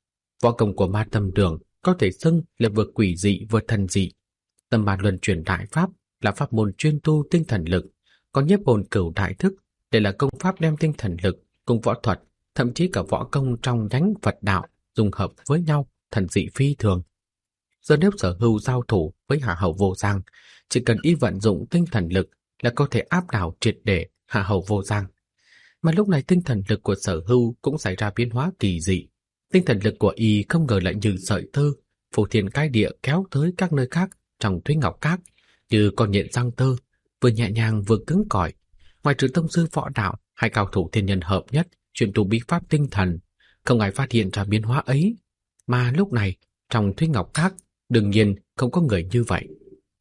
A: Võ công của Ma Tâm Đường có thể xưng là vừa quỷ dị vừa thần dị. Tâm Ma Luân Chuyển Đại Pháp là pháp môn chuyên tu tinh thần lực, còn Nhiếp Hồn Cửu Đại Thức đây là công pháp đem tinh thần lực cùng võ thuật, thậm chí cả võ công trong nhánh Phật đạo dung hợp với nhau, thần dị phi thường. Giờ nếu Sở Hưu giao thủ với Hạ Hầu Vô Giang, chỉ cần y vận dụng tinh thần lực là có thể áp đảo triệt để Hạ Hầu Vô Giang. Mà lúc này tinh thần lực của Sở Hưu cũng xảy ra biến hóa kỳ dị. Tinh thần lực của y không ngờ lại như sợi tơ, phô thiên cái địa kéo tới các nơi khác trong Thúy Ngọc Các, như con nhện răng tơ, vừa nhẹ nhàng vừa cứng cỏi. Ngoài trừ tông sư võ đạo, hai cao thủ thiên nhân hợp nhất, chuyên tu bí pháp tinh thần, không ai phát hiện ra biến hóa ấy. Mà lúc này, trong Thúy Ngọc Các, đương nhiên không có người như vậy.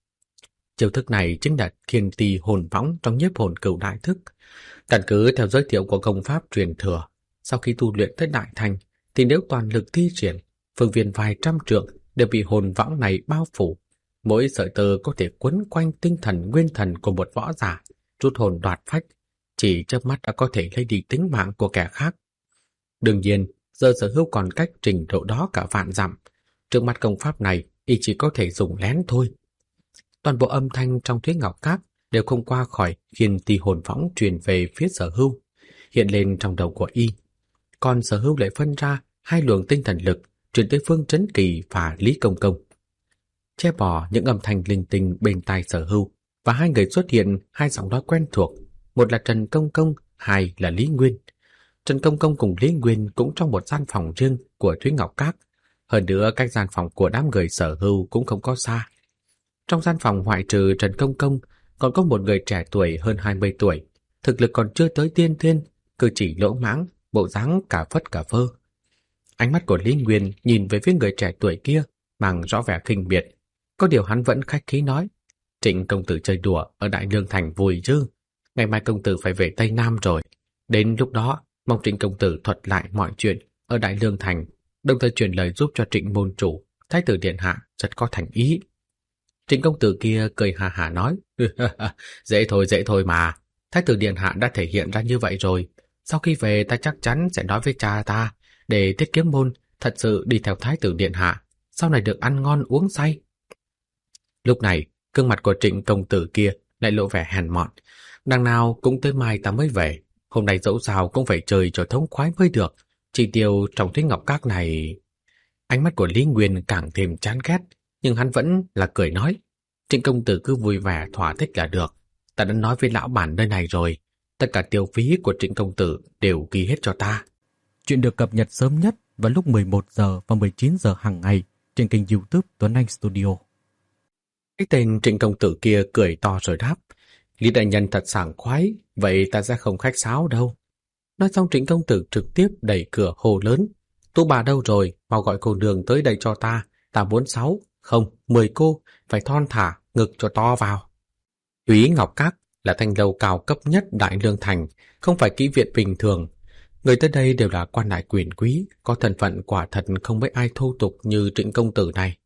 A: Chiêu thức này chính là Thiên Tì Hồn Võng trong Nhiếp Hồn Cửu Đại Thức. Căn cứ theo giới thiệu của công pháp truyền thừa, sau khi tu luyện tới đại thành, thì nếu toàn lực thi triển, phương viên vài trăm trượng đều bị hồn võng này bao phủ. Mỗi sợi tơ có thể quấn quanh tinh thần nguyên thần của một võ giả, rút hồn đoạt phách, chỉ chớp mắt đã có thể lấy đi tính mạng của kẻ khác. Đương nhiên, giờ Sở Hưu còn cách trình độ đó cả vạn dặm. Trước mặt công pháp này, y chỉ có thể dùng lén thôi. Toàn bộ âm thanh trong Thúy Ngọc Các đều không qua khỏi Thiên Tì Hồn Võng truyền về phía Sở Hưu, hiện lên trong đầu của y. Còn Sở Hưu lại phân ra hai luồng tinh thần lực truyền tới Phương Trấn Kỳ và Lý Công Công. Che bỏ những âm thanh linh tinh bên tai Sở Hưu, và hai người xuất hiện hai giọng nói quen thuộc, một là Trần Công Công, hai là Lý Nguyên. Trần Công Công cùng Lý Nguyên cũng trong một gian phòng riêng của Thúy Ngọc Các, hơn nữa cách gian phòng của đám người Sở Hưu cũng không có xa. Trong gian phòng ngoại trừ Trần Công Công, còn có một người trẻ tuổi hơn 20 tuổi, thực lực còn chưa tới tiên thiên, cử chỉ lỗ mãng, bộ dáng cả phất cả phơ. Ánh mắt của Lý Nguyên nhìn về phía người trẻ tuổi kia mang rõ vẻ khinh biệt, có điều hắn vẫn khách khí nói: Trịnh công tử chơi đùa ở Đại Lương Thành vui chứ? Ngày mai công tử phải về Tây Nam rồi. Đến lúc đó, mong Trịnh công tử thuật lại mọi chuyện ở Đại Lương Thành, đồng thời truyền lời giúp cho Trịnh môn chủ, Thái tử điện hạ rất có thành ý. Trịnh công tử kia cười hà hà nói: dễ thôi mà. Thái tử điện hạ đã thể hiện ra như vậy rồi. Sau khi về ta chắc chắn sẽ nói với cha ta để Tiết Kiếm môn thật sự đi theo Thái tử điện hạ, sau này được ăn ngon uống say. Lúc này, gương mặt của Trịnh công tử kia lại lộ vẻ hèn mọn. Đằng nào cũng tới mai ta mới về, hôm nay dẫu sao cũng phải chơi cho thống khoái mới được. Chỉ tiêu trong Thúy Ngọc Các này... Ánh mắt của Lý Nguyên càng thêm chán ghét, nhưng hắn vẫn là cười nói: Trịnh công tử cứ vui vẻ thỏa thích là được. Ta đã nói với lão bản nơi này rồi, tất cả tiêu phí của Trịnh công tử đều ghi hết cho ta.
B: Chuyện được cập nhật sớm nhất vào lúc 11 giờ và 19 giờ hàng ngày trên kênh YouTube Tuấn Anh Studio.
A: Cái tên Trịnh công tử kia cười to rồi đáp, Lý đại nhân thật sảng khoái, vậy ta sẽ không khách sáo đâu. Nói xong Trịnh công tử trực tiếp đẩy cửa hô lớn, Tú bà đâu rồi, mau gọi cô nương tới đây cho ta muốn 6, không, 10 cô, phải thon thả, ngực cho to vào. Úy Ngọc Các là thanh lâu cao cấp nhất Đại Lương Thành, không phải kỹ viện bình thường. Người tới đây đều là quan lại quyền quý, có thân phận quả thật không mấy ai thô tục như Trịnh công tử này.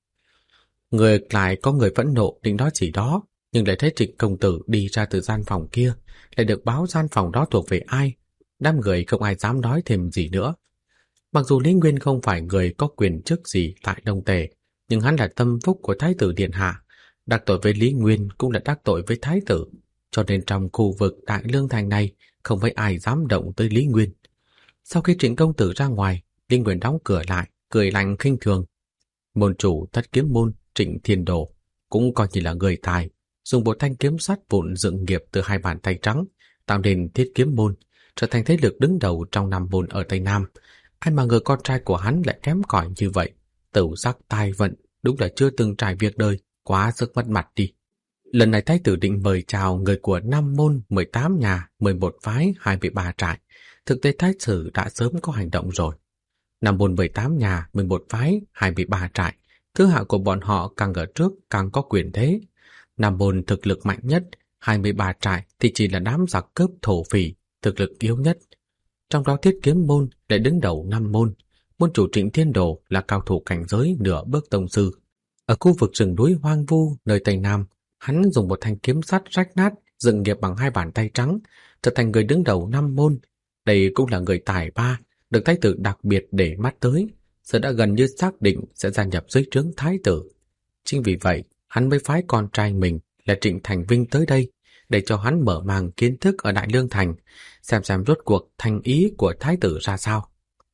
A: Người lại có người phẫn nộ định nói gì đó, nhưng lại thấy Trịnh công tử đi ra từ gian phòng kia, lại được báo gian phòng đó thuộc về ai. Đám người không ai dám nói thêm gì nữa. Mặc dù Lý Nguyên không phải người có quyền chức gì tại Đông Tề, nhưng hắn là tâm phúc của Thái tử Điện Hạ. Đắc tội với Lý Nguyên cũng là đắc tội với Thái tử, cho nên trong khu vực Đại Lương Thành này không mấy ai dám động tới Lý Nguyên. Sau khi Trịnh công tử ra ngoài, Lý Nguyên đóng cửa lại, cười lạnh khinh thường. Môn chủ Thất Kiếm môn Trịnh Thiên Đồ cũng coi như là người tài, dùng một thanh kiếm sắt vụn dựng nghiệp từ 2 bàn tay trắng, tạo nên Thiết Kiếm môn, trở thành thế lực đứng đầu trong 5 môn ở Tây Nam. Ai mà ngờ con trai của hắn lại kém cỏi như vậy, tửu sắc tai vận, đúng là chưa từng trải việc đời, quá sức mất mặt đi. Lần này thái tử định mời chào người của 5 môn, 18 nhà, 11 phái, 23 trại. Thực tế thái tử đã sớm có hành động rồi. 5 môn 18 nhà, 11 phái, 23 trại. Thứ hạng của bọn họ càng ở trước càng có quyền thế. 5 môn thực lực mạnh nhất, 23 trại thì chỉ là đám giặc cướp thổ phỉ, thực lực yếu nhất. Trong đó Thiết Kiếm môn lại đứng đầu 5 môn. Môn chủ Trịnh Thiên Đồ là cao thủ cảnh giới nửa bước tông sư. Ở khu vực rừng núi hoang vu nơi Tây Nam, hắn dùng một thanh kiếm sắt rách nát dựng nghiệp bằng 2 bàn tay trắng, trở thành người đứng đầu 5 môn. Đây cũng là người tài ba, được thái tử đặc biệt để mắt tới, giờ đã gần như xác định sẽ gia nhập dưới trướng thái tử. Chính vì vậy, hắn mới phái con trai mình là Trịnh Thành Vinh tới đây, để cho hắn mở màng kiến thức ở Đại Lương Thành, xem rốt cuộc thành ý của thái tử ra sao.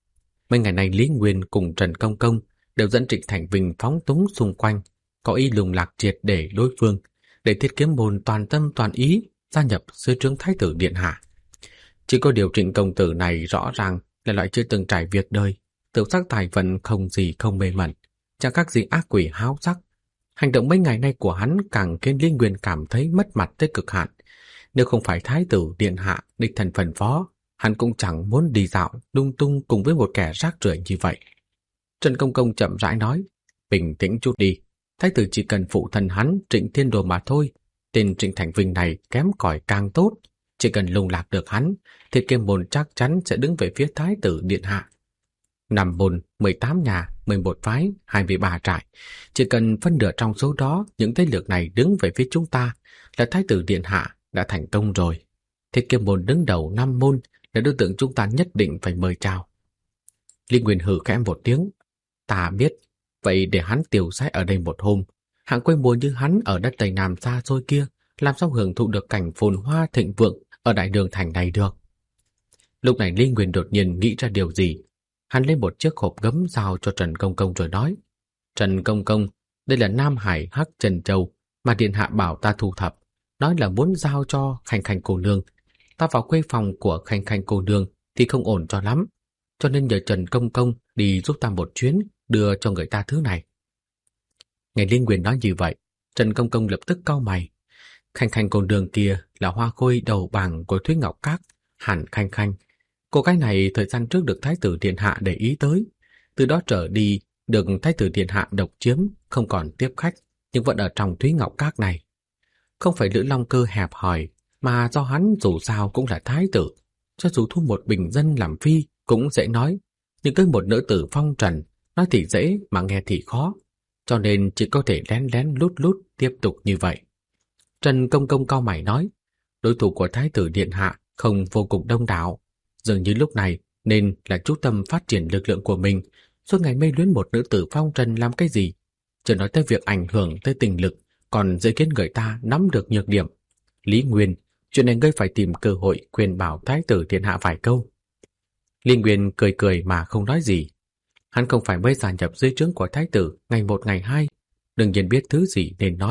A: Mấy ngày nay Lý Nguyên cùng Trần Công Công đều dẫn Trịnh Thành Vinh phóng túng xung quanh, có ý lùng lạc triệt để đối phương, để Thiết Kiếm môn toàn tâm toàn ý gia nhập dưới trướng thái tử Điện Hạ. Chỉ có điều Trịnh công tử này rõ ràng là loại chưa từng trải việc đời, tiểu sắc tài vận không gì không mê mẩn, chẳng khác gì ác quỷ háo sắc. Hành động mấy ngày nay của hắn càng khiến Lý Nguyên cảm thấy mất mặt tới cực hạn. Nếu không phải thái tử Điện Hạ đích thân phân phó, hắn cũng chẳng muốn đi dạo lung tung cùng với một kẻ rác rưởi như vậy. Trần Công Công chậm rãi nói, bình tĩnh chút đi, thái tử chỉ cần phụ thân hắn Trịnh Thiên Đồ mà thôi. Tên Trịnh Thành Vinh này kém cỏi càng tốt, chỉ cần lung lạc được hắn, Thiết Kiếm môn chắc chắn sẽ đứng về phía thái tử Điện Hạ. 5 môn, 18 nhà, 11 phái, 23 trại. Chỉ cần phân nửa trong số đó, những thế lực này đứng về phía chúng ta, là thái tử Điện Hạ đã thành công rồi. Thiết Kiếm môn đứng đầu 5 môn là đối tượng chúng ta nhất định phải mời chào. Lý Nguyên hừ khẽ một tiếng, ta biết, vậy để hắn tiêu xài ở đây một hôm. Hạng quê mùa như hắn ở đất Tây Nam xa xôi kia, làm sao hưởng thụ được cảnh phồn hoa thịnh vượng ở Đại Đường Thành này được. Lúc này Lý Nguyên đột nhiên nghĩ ra điều gì. Hắn lấy một chiếc hộp gấm giao cho Trần Công Công rồi nói, Trần Công Công, đây là Nam Hải Hắc Trần Châu mà Điện Hạ bảo ta thu thập, nói là muốn giao cho Khanh Khanh cô nương. Ta vào khuê phòng của Khanh Khanh cô nương thì không ổn cho lắm, cho nên nhờ Trần Công Công đi giúp ta một chuyến, đưa cho người ta thứ này. Nghe Lý Nguyên nói như vậy, Trần Công Công lập tức cau mày. Khanh Khanh cô nương kia là hoa khôi đầu bảng của Thúy Ngọc Các, Hàn Khanh Khanh. Cô gái này thời gian trước được thái tử Điện Hạ để ý tới, từ đó trở đi được thái tử Điện Hạ độc chiếm, không còn tiếp khách, nhưng vẫn ở trong Thúy Ngọc Các này. Không phải Lữ Long Cơ hẹp hòi, mà do hắn dù sao cũng là thái tử, cho dù thu một bình dân làm phi cũng dễ nói, nhưng với một nữ tử phong trần, nói thì dễ mà nghe thì khó, cho nên chỉ có thể lén lén lút lút tiếp tục như vậy. Trần Công Công cau mày nói, đối thủ của thái tử Điện Hạ không vô cùng đông đảo, dường như lúc này nên là chú tâm phát triển lực lượng của mình, suốt ngày mê luyến một nữ tử phong trần làm cái gì, chưa nói tới việc ảnh hưởng tới tình lực, còn dễ khiến người ta nắm được nhược điểm. Lý Nguyên, chuyện này ngươi phải tìm cơ hội khuyên bảo thái tử Điện Hạ vài câu. Lý Nguyên cười cười mà không nói gì. Hắn không phải mới gia nhập dưới trướng của thái tử ngày một ngày hai, đương nhiên biết thứ gì nên nói,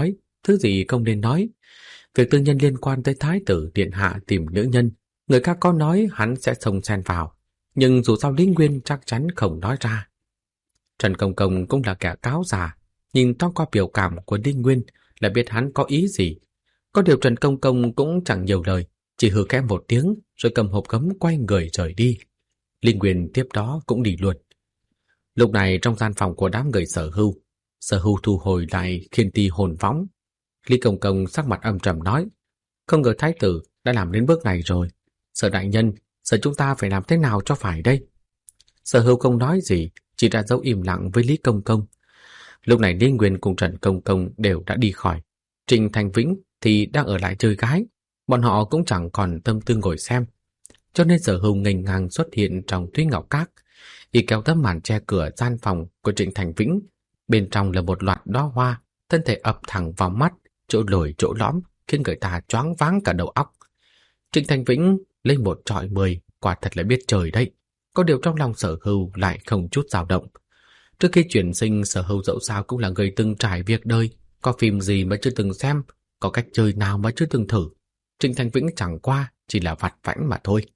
A: thứ gì không nên nói. Việc tư nhân liên quan tới thái tử điện hạ tìm nữ nhân, người khác có nói hắn sẽ xông xen vào, nhưng dù sao Lý Nguyên chắc chắn không nói ra. Trần Công Công cũng là kẻ cáo già, nhìn thoáng qua biểu cảm của Lý Nguyên là biết hắn có ý gì. Có điều Trần Công Công cũng chẳng nhiều lời, chỉ hừ khẽ một tiếng rồi cầm hộp gấm quay người rời đi. Lý Nguyên tiếp đó cũng đi luôn. Lúc này trong gian phòng của đám người Sở Hưu thu hồi lại khiên ti hồn võng. Lý Công Công sắc mặt âm trầm nói, không ngờ thái tử đã làm đến bước này rồi. Sở đại nhân, sở chúng ta phải làm thế nào cho phải đây? Sở Hưu không nói gì, chỉ ra dấu im lặng với Lý Công Công. Lúc này Lý Nguyên cùng Trần Công Công đều đã đi khỏi. Trình Thành Vĩnh thì đang ở lại chơi gái. Bọn họ cũng chẳng còn tâm tư ngồi xem. Cho nên Sở Hưu nghênh ngang xuất hiện trong Thúy Ngọc Các. Y kéo tấm màn che cửa gian phòng của Trịnh Thành Vĩnh. Bên trong là một loạt đóa hoa, thân thể ập thẳng vào mắt, chỗ lồi chỗ lõm, khiến người ta choáng váng cả đầu óc. Trịnh Thành Vĩnh lấy một trọi 10, quả thật là biết trời đấy. Có điều trong lòng Sở Hưu lại không chút dao động. Trước khi chuyển sinh, Sở Hưu dẫu sao cũng là người từng trải việc đời, có phim gì mà chưa từng xem, có cách chơi nào mà chưa từng thử. Trịnh Thành Vĩnh chẳng qua chỉ là vặt vãnh mà thôi.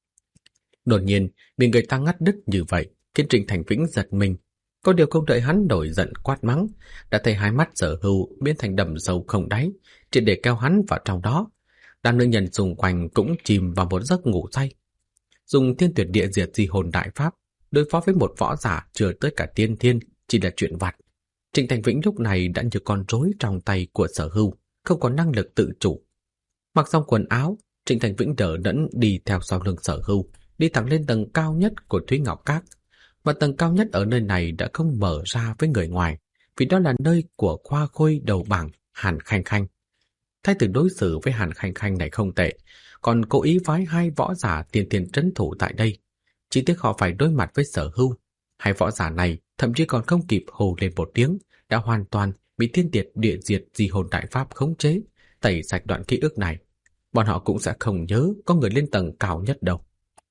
A: Đột nhiên bị người ta ngắt đứt như vậy, khiến Trịnh Thành Vĩnh giật mình. Có điều không đợi hắn nổi giận quát mắng, đã thấy hai mắt Sở Hưu biến thành đầm sâu không đáy, chỉ để kéo hắn vào trong đó. Đám nữ nhân xung quanh cũng chìm vào một giấc ngủ say. Dùng thiên tuyệt địa diệt di hồn đại pháp đối phó với một võ giả chưa tới cả tiên thiên chỉ là chuyện vặt. Trịnh Thành Vĩnh lúc này đã như con rối trong tay của Sở Hưu, không có năng lực tự chủ. Mặc xong quần áo, Trịnh Thành Vĩnh đỡ đẫn đi theo sau lưng Sở Hưu, đi thẳng lên tầng cao nhất của Thúy Ngọc Các. Và tầng cao nhất ở nơi này đã không mở ra với người ngoài, vì đó là nơi của Khoa Khôi đầu bảng Hàn Khanh Khanh. Thái tử đối xử với Hàn Khanh Khanh này không tệ, còn cố ý phái hai võ giả tiên tiền trấn thủ tại đây. Chỉ tiếc họ phải đối mặt với Sở Hưu. Hai võ giả này thậm chí còn không kịp hô lên một tiếng, đã hoàn toàn bị thiên tiệt địa diệt di hồn đại pháp khống chế, tẩy sạch đoạn ký ức này. Bọn họ cũng sẽ không nhớ có người lên tầng cao nhất đâu.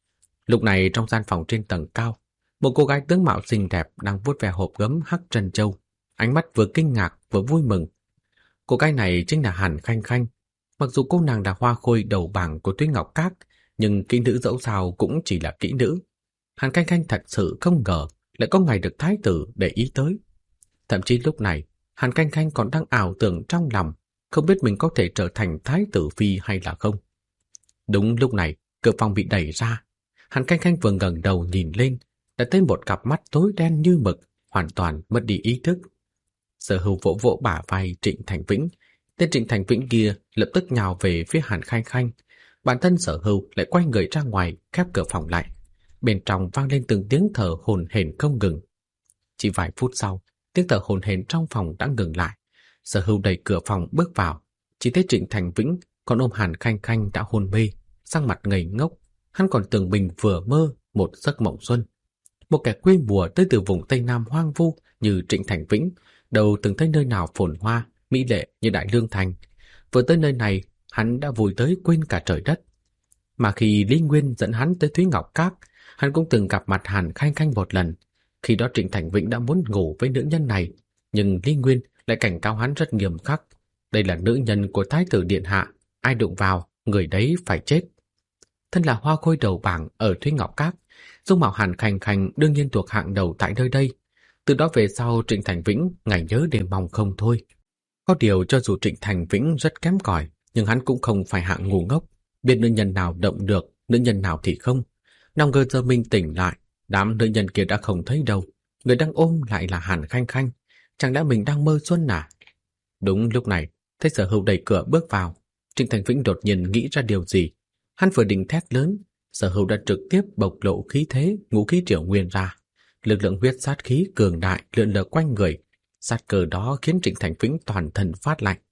A: Lúc này trong gian phòng trên tầng cao, một cô gái tướng mạo xinh đẹp đang vuốt ve hộp gấm hắc trân châu, ánh mắt vừa kinh ngạc vừa vui mừng. Cô gái này chính là Hàn Khanh Khanh. Mặc dù cô nàng là hoa khôi đầu bảng của Thúy Ngọc Các, nhưng kỹ nữ dẫu sao cũng chỉ là kỹ nữ. Hàn Khanh Khanh thật sự không ngờ lại có ngày được thái tử để ý tới. Thậm chí lúc này, Hàn Khanh Khanh còn đang ảo tưởng trong lòng, không biết mình có thể trở thành thái tử phi hay là không. Đúng lúc này, cửa phòng bị đẩy ra. Hàn Khanh Khanh vừa ngẩng đầu nhìn lên, đã thấy một cặp mắt tối đen như mực, hoàn toàn mất đi ý thức. Sở Hưu vỗ vỗ bả vai Trịnh Thành Vĩnh. Tên Trịnh Thành Vĩnh kia lập tức nhào về phía Hàn Khanh Khanh. Bản thân Sở Hưu lại quay người ra ngoài, khép cửa phòng lại. Bên trong vang lên từng tiếng thở hổn hển không ngừng. Chỉ vài phút sau, tiếng thở hổn hển trong phòng đã ngừng lại. Sở Hưu đẩy cửa phòng bước vào, chỉ thấy Trịnh Thành Vĩnh còn ôm Hàn Khanh Khanh đã hôn mê, sang mặt ngây ngốc. Hắn còn tưởng mình vừa mơ một giấc mộng xuân. Một kẻ quê mùa tới từ vùng Tây Nam hoang vu như Trịnh Thành Vĩnh, đâu từng thấy nơi nào phồn hoa, mỹ lệ như Đại Lương Thành. Vừa tới nơi này, hắn đã vui tới quên cả trời đất. Mà khi Lý Nguyên dẫn hắn tới Thúy Ngọc Các, hắn cũng từng gặp mặt Hàn Khanh Khanh một lần. Khi đó Trịnh Thành Vĩnh đã muốn ngủ với nữ nhân này, nhưng Lý Nguyên lại cảnh cáo hắn rất nghiêm khắc. Đây là nữ nhân của Thái tử Điện Hạ, ai đụng vào, người đấy phải chết. Thân là hoa khôi đầu bảng ở Thúy Ngọc Các, dung mạo Hàn Khanh Khanh đương nhiên thuộc hạng đầu tại nơi đây. Từ đó về sau Trịnh Thành Vĩnh ngày nhớ đêm mong không thôi. Có điều cho dù Trịnh Thành Vĩnh rất kém cỏi, nhưng hắn cũng không phải hạng ngu ngốc, biết nữ nhân nào động được, nữ nhân nào thì không. Nào ngờ giờ mình tỉnh lại, đám nữ nhân kia đã không thấy đâu, người đang ôm lại là Hàn Khanh Khanh. Chẳng lẽ mình đang mơ xuân à? Đúng lúc này, thấy Sở Hưu đẩy cửa bước vào, Trịnh Thành Vĩnh đột nhiên nghĩ ra điều gì. Hắn vừa định thét lớn, Sở Hưu đã trực tiếp bộc lộ khí thế ngũ khí triều nguyên ra. Lực lượng huyết sát khí cường đại lượn lờ quanh người, sát cơ đó khiến Trịnh Thành Vĩnh toàn thân phát lạnh.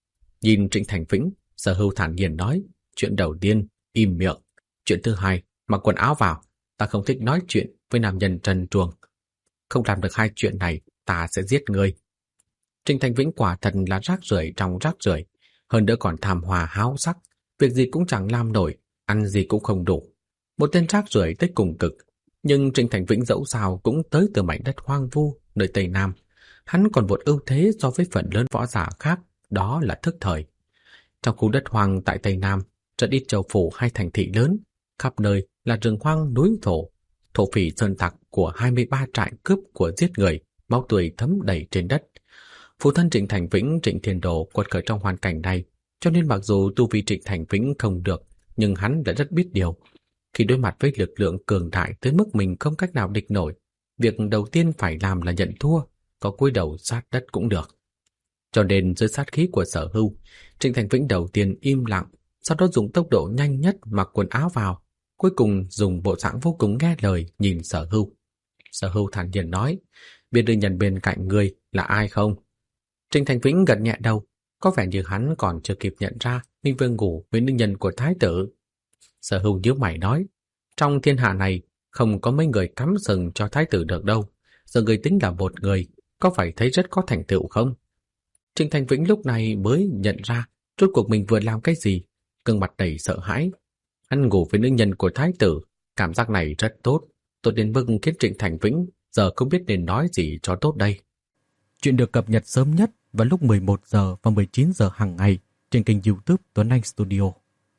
A: Nhìn Trịnh Thành Vĩnh, Sở Hưu thản nhiên nói, chuyện đầu tiên, im miệng. Chuyện thứ hai, mặc quần áo vào, ta không thích nói chuyện với nam nhân trần truồng. Không làm được hai chuyện này, ta sẽ giết ngươi. Trịnh Thành Vĩnh quả thật là rác rưởi trong rác rưởi, hơn nữa còn tham hòa háo sắc, việc gì cũng chẳng làm nổi, ăn gì cũng không đủ. Một tên rác rưởi tới cùng cực. Nhưng Trịnh Thành Vĩnh dẫu sao cũng tới từ mảnh đất hoang vu nơi Tây Nam. Hắn còn một ưu thế so với phần lớn võ giả khác, đó là thức thời. Trong khu đất hoang tại Tây Nam, rất ít châu phủ hay thành thị lớn, khắp nơi là rừng hoang núi thổ. Thổ phỉ sơn tặc của 23 trại cướp của giết người, máu tươi thấm đầy trên đất. Phụ thân Trịnh Thành Vĩnh, Trịnh Thiên Đồ quật khởi trong hoàn cảnh này, cho nên mặc dù tu vi Trịnh Thành Vĩnh không được, nhưng hắn đã rất biết điều. Khi đối mặt với lực lượng cường đại tới mức mình không cách nào địch nổi, việc đầu tiên phải làm là nhận thua, có cúi đầu sát đất cũng được. Cho nên dưới sát khí của Sở Hưu, Trịnh Thành Vĩnh đầu tiên im lặng, sau đó dùng tốc độ nhanh nhất mặc quần áo vào, cuối cùng dùng bộ dạng vô cùng nghe lời nhìn Sở Hưu. Sở Hưu thản nhiên nói, biết nữ nhân bên cạnh ngươi là ai không? Trịnh Thành Vĩnh gật nhẹ đầu, có vẻ như hắn còn chưa kịp nhận ra mình vừa ngủ với nữ nhân của thái tử. Sở Hưu nhíu mày nói, trong thiên hạ này không có mấy người cắm sừng cho thái tử được đâu, giờ người tính là một người, có phải thấy rất có thành tựu không? Trịnh Thành Vĩnh lúc này mới nhận ra rốt cuộc mình vừa làm cái gì, gương mặt đầy sợ hãi. Hắn ngủ với nữ nhân của thái tử, cảm giác này rất tốt, tốt đến mức khiến Trịnh Thành Vĩnh giờ không biết nên nói gì cho tốt đây.
B: Chuyện được cập nhật sớm nhất vào lúc 11 giờ và 19 giờ hàng ngày trên kênh YouTube Tuấn Anh Studio.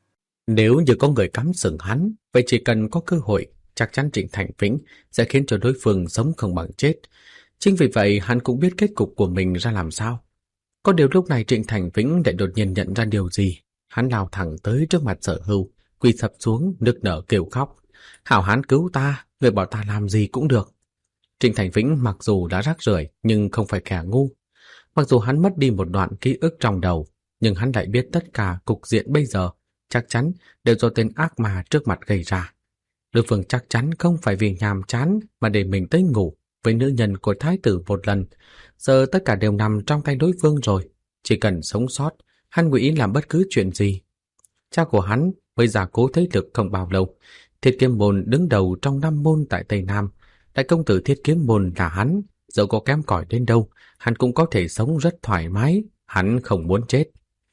A: Nếu như có người cắm sừng hắn, vậy chỉ cần có cơ hội, chắc chắn Trịnh Thành Vĩnh sẽ khiến cho đối phương sống không bằng chết. Chính vì vậy hắn cũng biết kết cục của mình ra làm sao. Có điều lúc này Trịnh Thành Vĩnh lại đột nhiên nhận ra điều gì. Hắn lao thẳng tới trước mặt Sở Hưu, quỳ sập xuống, nức nở kêu khóc. Hảo hán cứu ta, người bảo ta làm gì cũng được. Trịnh Thành Vĩnh mặc dù đã rác rưởi nhưng không phải kẻ ngu. Mặc dù hắn mất đi một đoạn ký ức trong đầu, nhưng hắn lại biết tất cả cục diện bây giờ chắc chắn đều do tên ác ma trước mặt gây ra. Đối phương chắc chắn không phải vì nhàm chán mà để mình tới ngủ với nữ nhân của thái tử một lần. Giờ tất cả đều nằm trong tay đối phương rồi. Chỉ cần sống sót, hắn nguyện ý làm bất cứ chuyện gì. Cha của hắn mới giả cố thế lực không bao lâu. Thiết Kiếm Môn đứng đầu trong 5 môn tại Tây Nam. Đại công tử Thiết Kiếm Môn là hắn. Dẫu có kém cỏi đến đâu, hắn cũng có thể sống rất thoải mái. Hắn không muốn chết.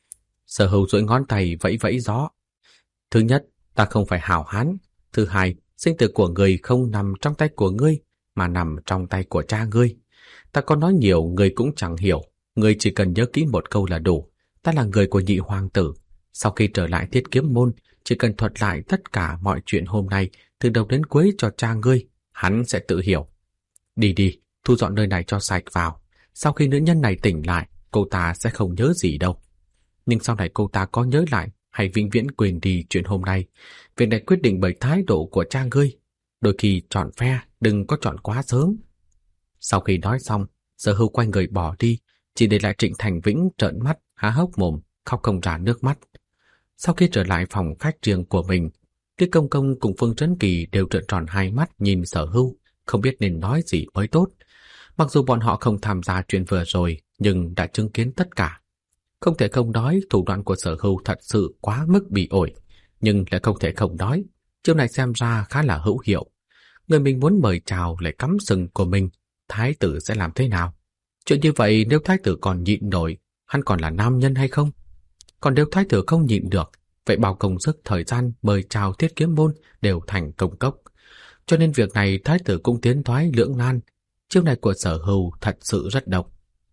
A: Sở Hưu duỗi ngón tay vẫy vẫy gió. Thứ nhất, ta không phải hảo hán. Thứ hai, sinh tử của người không nằm trong tay của ngươi, mà nằm trong tay của cha ngươi. Ta có nói nhiều ngươi cũng chẳng hiểu. Ngươi chỉ cần nhớ kỹ một câu là đủ. Ta là người của nhị hoàng tử. Sau khi trở lại Thiết Kiếm Môn, chỉ cần thuật lại tất cả mọi chuyện hôm nay từ đầu đến cuối cho cha ngươi, hắn sẽ tự hiểu. Đi đi, thu dọn nơi này cho sạch vào. Sau khi nữ nhân này tỉnh lại, cô ta sẽ không nhớ gì đâu. Nhưng sau này cô ta có nhớ lại hay vĩnh viễn quên đi chuyện hôm nay. Việc này quyết định bởi thái độ của cha ngươi. Đôi khi chọn phe, đừng có chọn quá sớm. Sau khi nói xong, Sở Hưu quay người bỏ đi, chỉ để lại Trịnh Thành Vĩnh trợn mắt, há hốc mồm, khóc không ra nước mắt. Sau khi trở lại phòng khách riêng của mình, Tiết Công Công cùng Phương Trấn Kỳ đều trợn tròn hai mắt nhìn Sở Hưu, không biết nên nói gì mới tốt. Mặc dù bọn họ không tham gia chuyện vừa rồi, nhưng đã chứng kiến tất cả. Không thể không nói thủ đoạn của Sở Hưu thật sự quá mức bị ổi, nhưng lại không thể không nói, chiêu này xem ra khá là hữu hiệu. Người mình muốn mời chào lại cắm sừng của mình, thái tử sẽ làm thế nào? Chuyện như vậy nếu thái tử còn nhịn nổi, hắn còn là nam nhân hay không? Còn nếu thái tử không nhịn được, vậy bao công sức thời gian mời chào Thiết Kiếm Môn đều thành công cốc. Cho nên việc này thái tử cũng tiến thoái lưỡng nan. Chiêu này của Sở Hưu thật sự rất độc.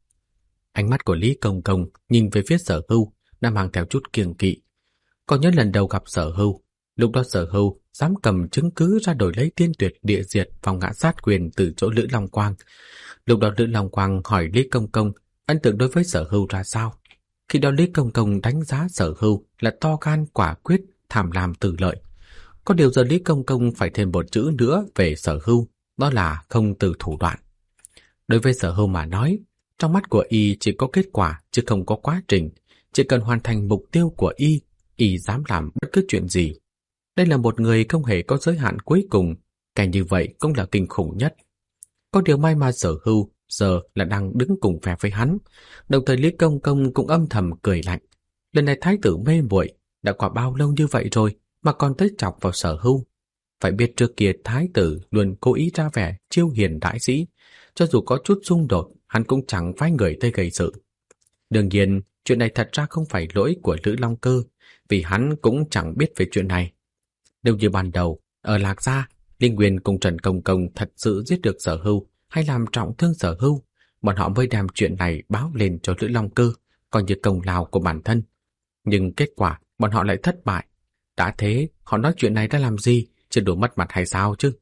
A: Ánh mắt của Lý Công Công nhìn về phía Sở Hưu đã mang theo chút kiêng kỵ. Còn nhớ lần đầu gặp Sở Hưu, lúc đó Sở Hưu dám cầm chứng cứ ra đổi lấy tiên tuyệt địa diệt phòng ngã sát quyền từ chỗ Lữ Long Quang. Lúc đó Lữ Long Quang hỏi Lý Công Công ấn tượng đối với Sở Hưu ra sao. Khi đó Lý Công Công đánh giá Sở Hưu là to gan quả quyết, tham lam tư lợi. Có điều giờ Lý Công Công phải thêm một chữ nữa về Sở Hưu, đó là không từ thủ đoạn. Đối với Sở Hưu mà nói, trong mắt của y chỉ có kết quả chứ không có quá trình. Chỉ cần hoàn thành mục tiêu của y dám làm bất cứ chuyện gì. Đây là một người không hề có giới hạn cuối cùng, kẻ như vậy cũng là kinh khủng nhất. Có điều may mà Sở Hưu giờ là đang đứng cùng phe với hắn, đồng thời Lý Công Công cũng âm thầm cười lạnh. Lần này thái tử mê muội, đã qua bao lâu như vậy rồi mà còn tới chọc vào Sở Hưu. Phải biết trước kia thái tử luôn cố ý ra vẻ chiêu hiền đại sĩ, cho dù có chút xung đột, hắn cũng chẳng phái người tới gây sự. Đương nhiên, chuyện này thật ra không phải lỗi của Lữ Long Cơ, vì hắn cũng chẳng biết về chuyện này. Nếu như ban đầu, ở Lạc Gia, Linh Nguyên cùng Trần Công Công thật sự giết được Sở Hưu hay làm trọng thương Sở Hưu, bọn họ mới đem chuyện này báo lên cho Lữ Long Cơ, coi như công lao của bản thân. Nhưng kết quả bọn họ lại thất bại. Đã thế, họ nói chuyện này đã làm gì, chưa đủ mất mặt hay sao chứ?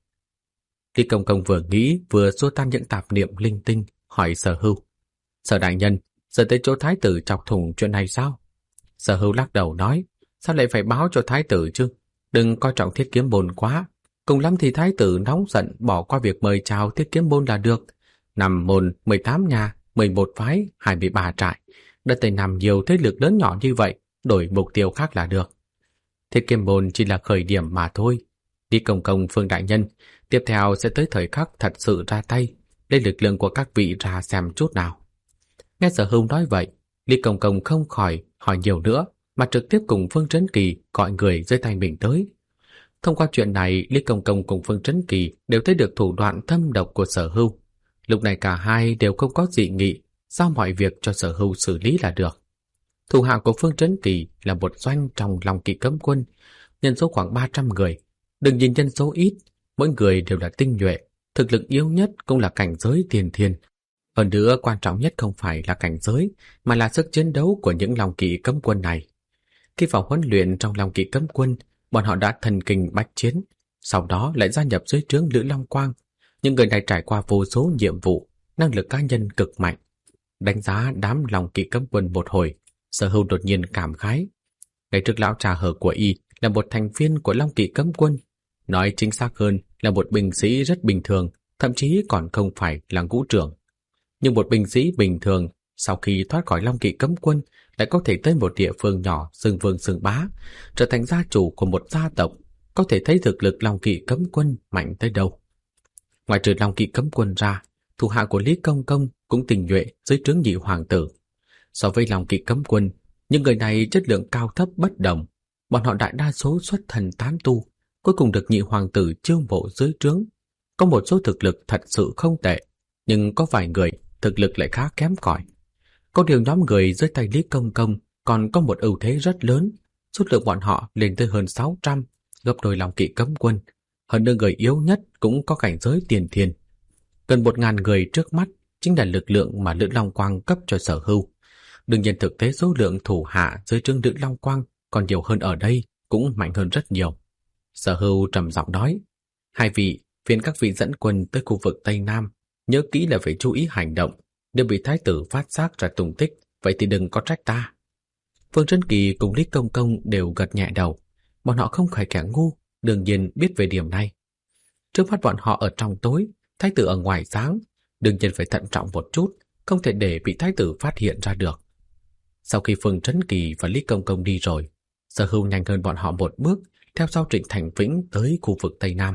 A: Lý Công Công vừa nghĩ vừa xua tan những tạp niệm linh tinh, hỏi Sở Hưu. Sở đại nhân, giờ tới chỗ thái tử chọc thủng chuyện này sao? Sở Hưu lắc đầu nói, sao lại phải báo cho thái tử chứ? Đừng coi trọng Thiết Kiếm Môn quá. Cùng lắm thì thái tử nóng giận bỏ qua việc mời chào Thiết Kiếm Môn là được. 5 môn, 18 nhà, 11 phái, 23 trại. Đất Tây Nam nhiều thế lực lớn nhỏ như vậy, đổi mục tiêu khác là được. Thiết Kiếm Môn chỉ là khởi điểm mà thôi. Lý Công Công, Phương đại nhân, tiếp theo sẽ tới thời khắc thật sự ra tay, lấy lực lượng của các vị ra xem chút nào. Nghe Sở Hưu nói vậy, Lý Công Công không khỏi hỏi nhiều nữa, mà trực tiếp cùng Phương Trấn Kỳ gọi người dưới tay mình tới. Thông qua chuyện này, Lý Công Công cùng Phương Trấn Kỳ đều thấy được thủ đoạn thâm độc của Sở Hưu. Lúc này cả hai đều không có dị nghị, giao mọi việc cho Sở Hưu xử lý là được. Thủ hạ của Phương Trấn Kỳ là một doanh trong Long Kỵ Cấm Quân, nhân số khoảng 300 người. Đừng nhìn nhân số ít, mỗi người đều là tinh nhuệ, thực lực yếu nhất cũng là cảnh giới tiền thiên. Hơn nữa quan trọng nhất không phải là cảnh giới, mà là sức chiến đấu của những Long Kỵ Cấm Quân này. Khi vào huấn luyện trong Long Kỵ Cấm Quân, bọn họ đã thần kinh bách chiến, sau đó lại gia nhập dưới trướng Lữ Long Quang. Những người này trải qua vô số nhiệm vụ, năng lực cá nhân cực mạnh. Đánh giá đám Long Kỵ Cấm Quân một hồi, Sở Hưu đột nhiên cảm khái. Ngày trước lão trà hở của y là một thành viên của Long Kỵ Cấm Quân, nói chính xác hơn là một binh sĩ rất bình thường, thậm chí còn không phải là ngũ trưởng. Nhưng một binh sĩ bình thường sau khi thoát khỏi Long Kỵ Cấm Quân lại có thể tới một địa phương nhỏ xưng vương xưng bá, trở thành gia chủ của một gia tộc, có thể thấy thực lực Long Kỵ Cấm Quân mạnh tới đâu. Ngoài trừ Long Kỵ Cấm Quân ra, thủ hạ của Lý Công Công cũng tình nhuệ dưới trướng nhị hoàng tử. So với Long Kỵ Cấm Quân, những người này chất lượng cao thấp bất đồng, bọn họ đại đa số xuất thần tán tu, cuối cùng được nhị hoàng tử chiêu mộ dưới trướng. Có một số thực lực thật sự không tệ, nhưng có vài người thực lực lại khá kém cỏi. Có điều nhóm người dưới tay Lý Công Công còn có một ưu thế rất lớn, số lượng bọn họ lên tới hơn 600, gấp đôi Long Kỵ Cấm Quân. Hơn nữa người yếu nhất cũng có cảnh giới tiền thiên. Gần 1000 người trước mắt chính là lực lượng mà Lữ Long Quang cấp cho Sở Hưu. Đương nhiên thực tế số lượng thủ hạ dưới trướng Lữ Long Quang còn nhiều hơn ở đây, cũng mạnh hơn rất nhiều. Sở Hưu trầm giọng nói, hai vị, phiền các vị dẫn quân tới khu vực Tây Nam, nhớ kỹ là phải chú ý hành động. Nếu bị thái tử phát giác ra tung tích, vậy thì đừng có trách ta. Phương Trấn Kỳ cùng Lý Công Công đều gật nhẹ đầu. Bọn họ không phải kẻ ngu, đương nhiên biết về điểm này. Trước mắt bọn họ ở trong tối, thái tử ở ngoài sáng, đương nhiên phải thận trọng một chút, không thể để bị thái tử phát hiện ra được. Sau khi Phương Trấn Kỳ và Lý Công Công đi rồi, Sở Hưu nhanh hơn bọn họ một bước, theo sau Trịnh Thành Vĩnh tới khu vực Tây Nam.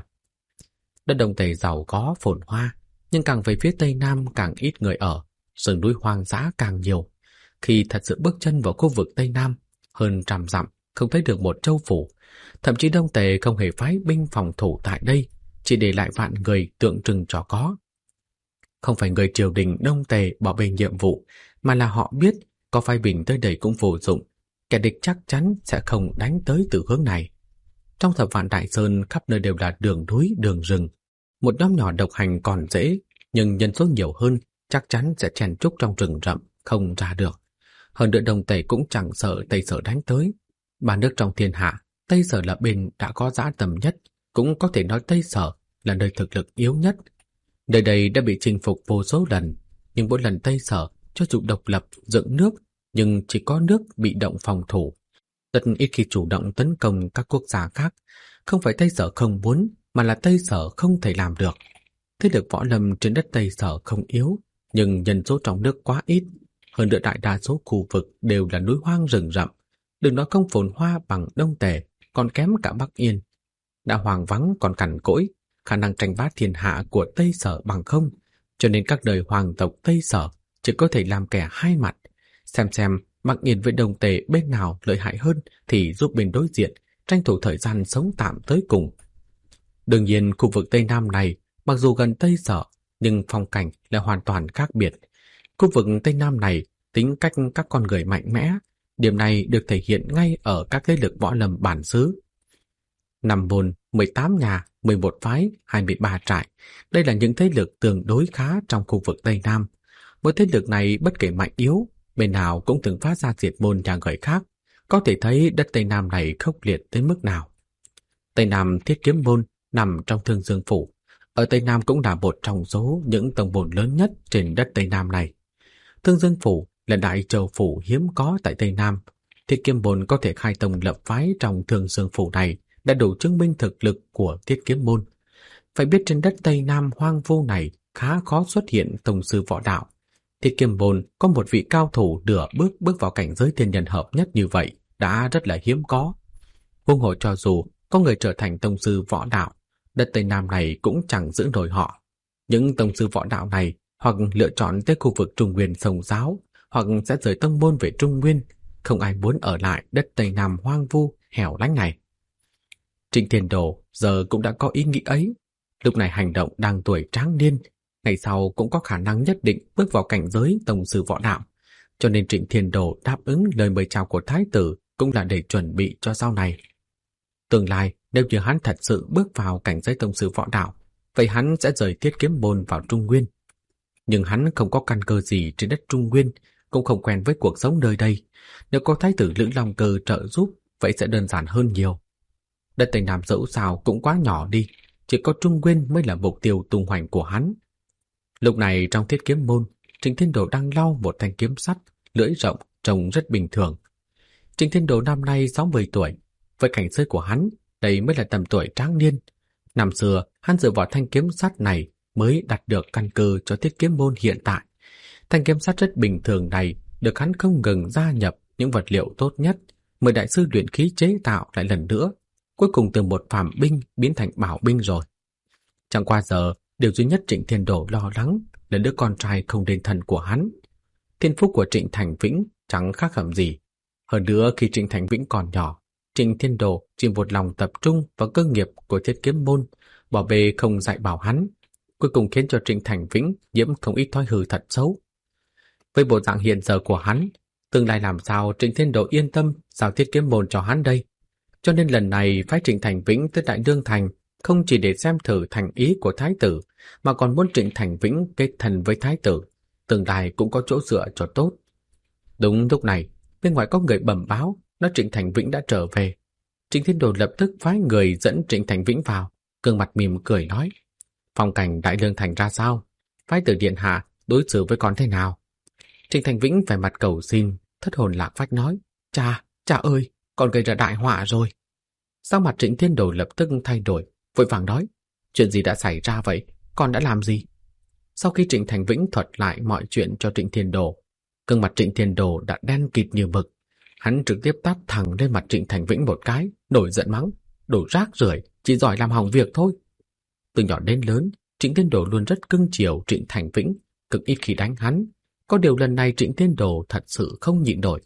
A: Đất Đông Tây giàu có phồn hoa, nhưng càng về phía Tây Nam càng ít người ở, rừng núi hoang dã càng nhiều. Khi thật sự bước chân vào khu vực Tây Nam, hơn 100 dặm không thấy được một châu phủ, thậm chí Đông Tề không hề phái binh phòng thủ tại đây, chỉ để lại vạn người tượng trưng cho có. Không phải người triều đình Đông Tề bỏ bê nhiệm vụ, mà là họ biết có phái binh tới đây cũng vô dụng, kẻ địch chắc chắn sẽ không đánh tới từ hướng này. Trong Thập Vạn Đại Sơn khắp nơi đều là đường núi, đường rừng. Một nhóm nhỏ độc hành còn dễ, nhưng nhân số nhiều hơn chắc chắn sẽ chen chúc trong rừng rậm, không ra được. Hơn nữa Đông Tề cũng chẳng sợ Tây Sở đánh tới. Ba nước trong thiên hạ, Tây Sở là bên đã có dã tâm nhất, cũng có thể nói Tây Sở là nơi thực lực yếu nhất. Nơi đây đã bị chinh phục vô số lần, nhưng mỗi lần Tây Sở cho dù độc lập dựng nước, nhưng chỉ có nước bị động phòng thủ. Rất ít khi chủ động tấn công các quốc gia khác. Không phải Tây Sở không muốn, mà là Tây Sở không thể làm được. Thế lực võ lâm trên đất Tây Sở không yếu, nhưng nhân số trong nước quá ít. Hơn nữa đại đa số khu vực đều là núi hoang rừng rậm. Đừng nói không phồn hoa bằng Đông Tề, còn kém cả Bắc Yên. Đã hoang vắng còn cằn cỗi, khả năng tranh bá thiên hạ của Tây Sở bằng không. Cho nên các đời hoàng tộc Tây Sở chỉ có thể làm kẻ hai mặt. Xem Bắc Yên với Đông Tề bên nào lợi hại hơn thì giúp bên đối diện, tranh thủ thời gian sống tạm tới cùng. Đương nhiên khu vực Tây Nam này, mặc dù gần Tây Sở, nhưng phong cảnh là hoàn toàn khác biệt. Khu vực Tây Nam này tính cách các con người mạnh mẽ, điểm này được thể hiện ngay ở các thế lực võ lâm bản xứ. 5 môn, 18 nhà, 11 phái, 23 trại. Đây là những thế lực tương đối khá trong khu vực Tây Nam. Mỗi thế lực này bất kể mạnh yếu bên nào cũng từng phát ra diệt môn nhà người khác, có thể thấy đất Tây Nam này khốc liệt tới mức nào. Tây Nam Thiết Kiếm Môn nằm trong Thương Dương Phủ, ở Tây Nam cũng là một trong số những tông môn lớn nhất trên đất Tây Nam này. Thương Dương Phủ là đại châu phủ hiếm có tại Tây Nam. Thiết Kiếm Môn có thể khai tông lập phái trong Thương Dương Phủ này đã đủ chứng minh thực lực của Thiết Kiếm Môn. Phải biết trên đất Tây Nam hoang vu này khá khó xuất hiện tông sư võ đạo. Thiết Kiếm Môn có một vị cao thủ nửa bước vào cảnh giới thiên nhân hợp nhất như vậy đã rất là hiếm có. Huống hồ cho dù có người trở thành tông sư võ đạo, đất Tây Nam này cũng chẳng giữ nổi họ. Những tông sư võ đạo này hoặc lựa chọn tới khu vực Trung Nguyên Sông Giáo, hoặc sẽ rời tông môn về Trung Nguyên, không ai muốn ở lại đất Tây Nam hoang vu, hẻo lánh này. Trịnh Thiên Đồ giờ cũng đã có ý nghĩ ấy. Lúc này hành động đang tuổi tráng niên, ngày sau cũng có khả năng nhất định bước vào cảnh giới tông sư võ đạo, cho nên Trịnh Thiên Đồ đáp ứng lời mời chào của thái tử cũng là để chuẩn bị cho sau này. Tương lai nếu như hắn thật sự bước vào cảnh giới tông sư võ đạo, vậy hắn sẽ rời Thiết Kiếm Môn vào Trung Nguyên. Nhưng hắn không có căn cơ gì trên đất Trung Nguyên, cũng không quen với cuộc sống nơi đây. Nếu có thái tử Lữ Long Cơ trợ giúp, vậy sẽ đơn giản hơn nhiều. Đất Tây Nam dẫu sao cũng quá nhỏ đi, chỉ có Trung Nguyên mới là mục tiêu tung hoành của hắn. Lúc này trong Thiết Kiếm Môn, Trịnh Thiên Đồ đang lau một thanh kiếm sắt, lưỡi rộng, trông rất bình thường. Trịnh Thiên Đồ năm nay 60 tuổi, với cảnh giới của hắn, đây mới là tầm tuổi tráng niên. Năm xưa, hắn dựa vào thanh kiếm sắt này mới đạt được căn cơ cho Thiết Kiếm Môn hiện tại. Thanh kiếm sắt rất bình thường này được hắn không ngừng gia nhập những vật liệu tốt nhất, mời đại sư luyện khí chế tạo lại lần nữa, cuối cùng từ một phàm binh biến thành bảo binh rồi. Chẳng qua giờ, điều duy nhất Trịnh Thiên Đồ lo lắng là đứa con trai không đến thân của hắn. Thiên phúc của Trịnh Thành Vĩnh chẳng khác hẳn gì. Hơn nữa khi Trịnh Thành Vĩnh còn nhỏ, Trịnh Thiên Đồ chỉ một lòng tập trung vào cơ nghiệp của Thiết Kiếm Môn, bỏ bê không dạy bảo hắn, cuối cùng khiến cho Trịnh Thành Vĩnh nhiễm không ít thói hư thật xấu. Với bộ dạng hiện giờ của hắn, tương lai làm sao Trịnh Thiên Đồ yên tâm giao Thiết Kiếm Môn cho hắn đây? Cho nên lần này phái Trịnh Thành Vĩnh tới Đại Lương Thành không chỉ để xem thử thành ý của thái tử, mà còn muốn Trịnh Thành Vĩnh kết thân với thái tử, tương lai cũng có chỗ dựa cho tốt. Đúng lúc này, bên ngoài có người bẩm báo nói Trịnh Thành Vĩnh đã trở về. Trịnh Thiên Đồ lập tức phái người dẫn Trịnh Thành Vĩnh vào, gương mặt mỉm cười nói: phong cảnh Đại Lương Thành ra sao? Phái tử điện hạ đối xử với con thế nào? Trịnh Thành Vĩnh vẻ mặt cầu xin, thất hồn lạc phách nói: cha ơi, con gây ra đại họa rồi. Sắc mặt Trịnh Thiên Đồ lập tức thay đổi, vội vàng nói: chuyện gì đã xảy ra vậy? Con đã làm gì? Sau khi Trịnh Thành Vĩnh thuật lại mọi chuyện cho Trịnh Thiên Đồ, gương mặt Trịnh Thiên Đồ đã đen kịt như mực. Hắn trực tiếp tát thẳng lên mặt Trịnh Thành Vĩnh một cái, nổi giận mắng: đồ rác rưởi, chỉ giỏi làm hỏng việc thôi. Từ nhỏ đến lớn, Trịnh Thiên Đồ luôn rất cưng chiều Trịnh Thành Vĩnh, cực ít khi đánh hắn. Có điều lần này Trịnh Thiên Đồ thật sự không nhịn nổi.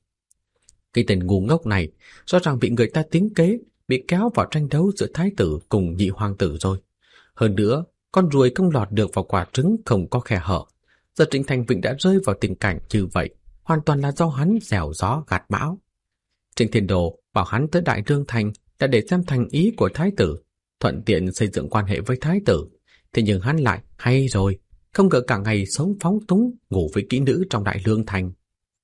A: Cái tên ngu ngốc này rõ ràng bị người ta tính kế, bị kéo vào tranh đấu giữa thái tử cùng nhị hoàng tử rồi. Hơn nữa, con ruồi không lọt được vào quả trứng không có khe hở. Giờ Trịnh Thành Vĩnh đã rơi vào tình cảnh như vậy, hoàn toàn là do hắn gieo gió gặt bão. Trịnh Thiên Đồ bảo hắn tới Đại Lương Thành đã để xem thành ý của thái tử, thuận tiện xây dựng quan hệ với thái tử. Thế nhưng hắn lại hay rồi, không ngờ cả ngày sống phóng túng, ngủ với kỹ nữ trong Đại Lương Thành.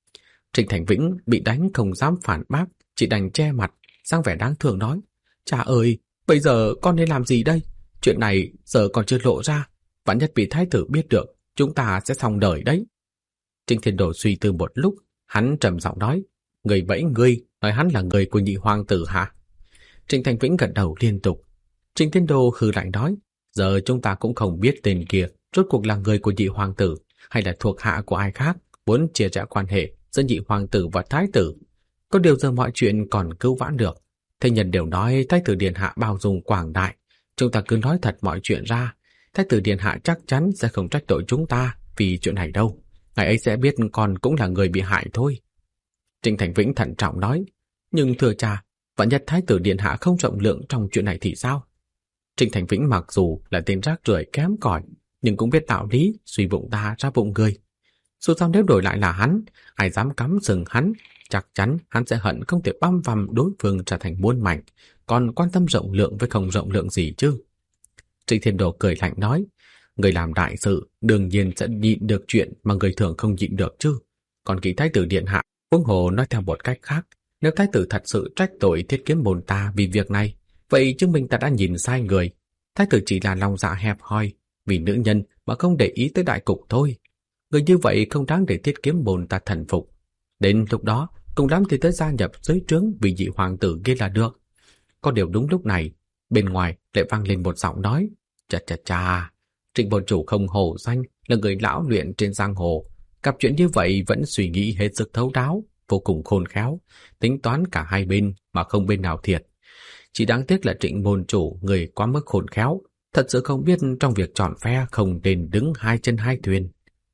A: Trịnh Thành Vĩnh bị đánh không dám phản bác, chỉ đành che mặt, sang vẻ đáng thương nói: cha ơi, bây giờ con nên làm gì đây? Chuyện này giờ còn chưa lộ ra, vạn nhất bị thái tử biết được, chúng ta sẽ xong đời đấy. Trịnh Thiên Đồ suy tư một lúc, hắn trầm giọng nói: người bẫy ngươi, nói hắn là người của nhị hoàng tử hả? Trịnh Thành Vĩnh gật đầu liên tục. Trịnh Thiên Đồ hừ lạnh nói: giờ chúng ta cũng không biết tên kia rốt cuộc là người của nhị hoàng tử hay là thuộc hạ của ai khác, muốn chia rẽ quan hệ giữa nhị hoàng tử và thái tử. Có điều giờ mọi chuyện còn cứu vãn được. Thế nhân đều nói thái tử điện hạ bao dung quảng đại, chúng ta cứ nói thật mọi chuyện ra, thái tử điện hạ chắc chắn sẽ không trách tội chúng ta vì chuyện này đâu. Ngài ấy sẽ biết con cũng là người bị hại thôi. Trịnh Thành Vĩnh thận trọng nói: nhưng thưa cha, vạn nhất thái tử điện hạ không rộng lượng trong chuyện này thì sao? Trịnh Thành Vĩnh mặc dù là tên rác rưởi kém cỏi, nhưng cũng biết đạo lý, suy bụng ta ra bụng người. Dù sao nếu đổi lại là hắn, ai dám cắm sừng hắn, chắc chắn hắn sẽ hận không thể băm vằm đối phương trở thành muôn mảnh, còn quan tâm rộng lượng với không rộng lượng gì chứ. Trịnh Thiên Đồ cười lạnh nói: người làm đại sự đương nhiên sẽ nhịn được chuyện mà người thường không nhịn được chứ. Còn kỹ thái tử điện hạ, huống hồ nói theo một cách khác, nếu thái tử thật sự trách tội Thiết Kiếm môn ta vì việc này, vậy chứng minh ta đã nhìn sai người. Thái tử chỉ là lòng dạ hẹp hòi, vì nữ nhân mà không để ý tới đại cục thôi. Người như vậy không đáng để Thiết Kiếm môn ta thần phục. Đến lúc đó, cùng lắm thì tới gia nhập dưới trướng vì vị hoàng tử kia là được. Có điều đúng lúc này, bên ngoài lại vang lên một giọng nói: chà chà chà, Trịnh môn chủ không hổ danh là người lão luyện trên giang hồ, gặp chuyện như vậy vẫn suy nghĩ hết sức thấu đáo, vô cùng khôn khéo, tính toán cả hai bên mà không bên nào thiệt. Chỉ đáng tiếc là Trịnh môn chủ người quá mức khôn khéo, thật sự không biết trong việc chọn phe không nên đứng hai chân hai thuyền.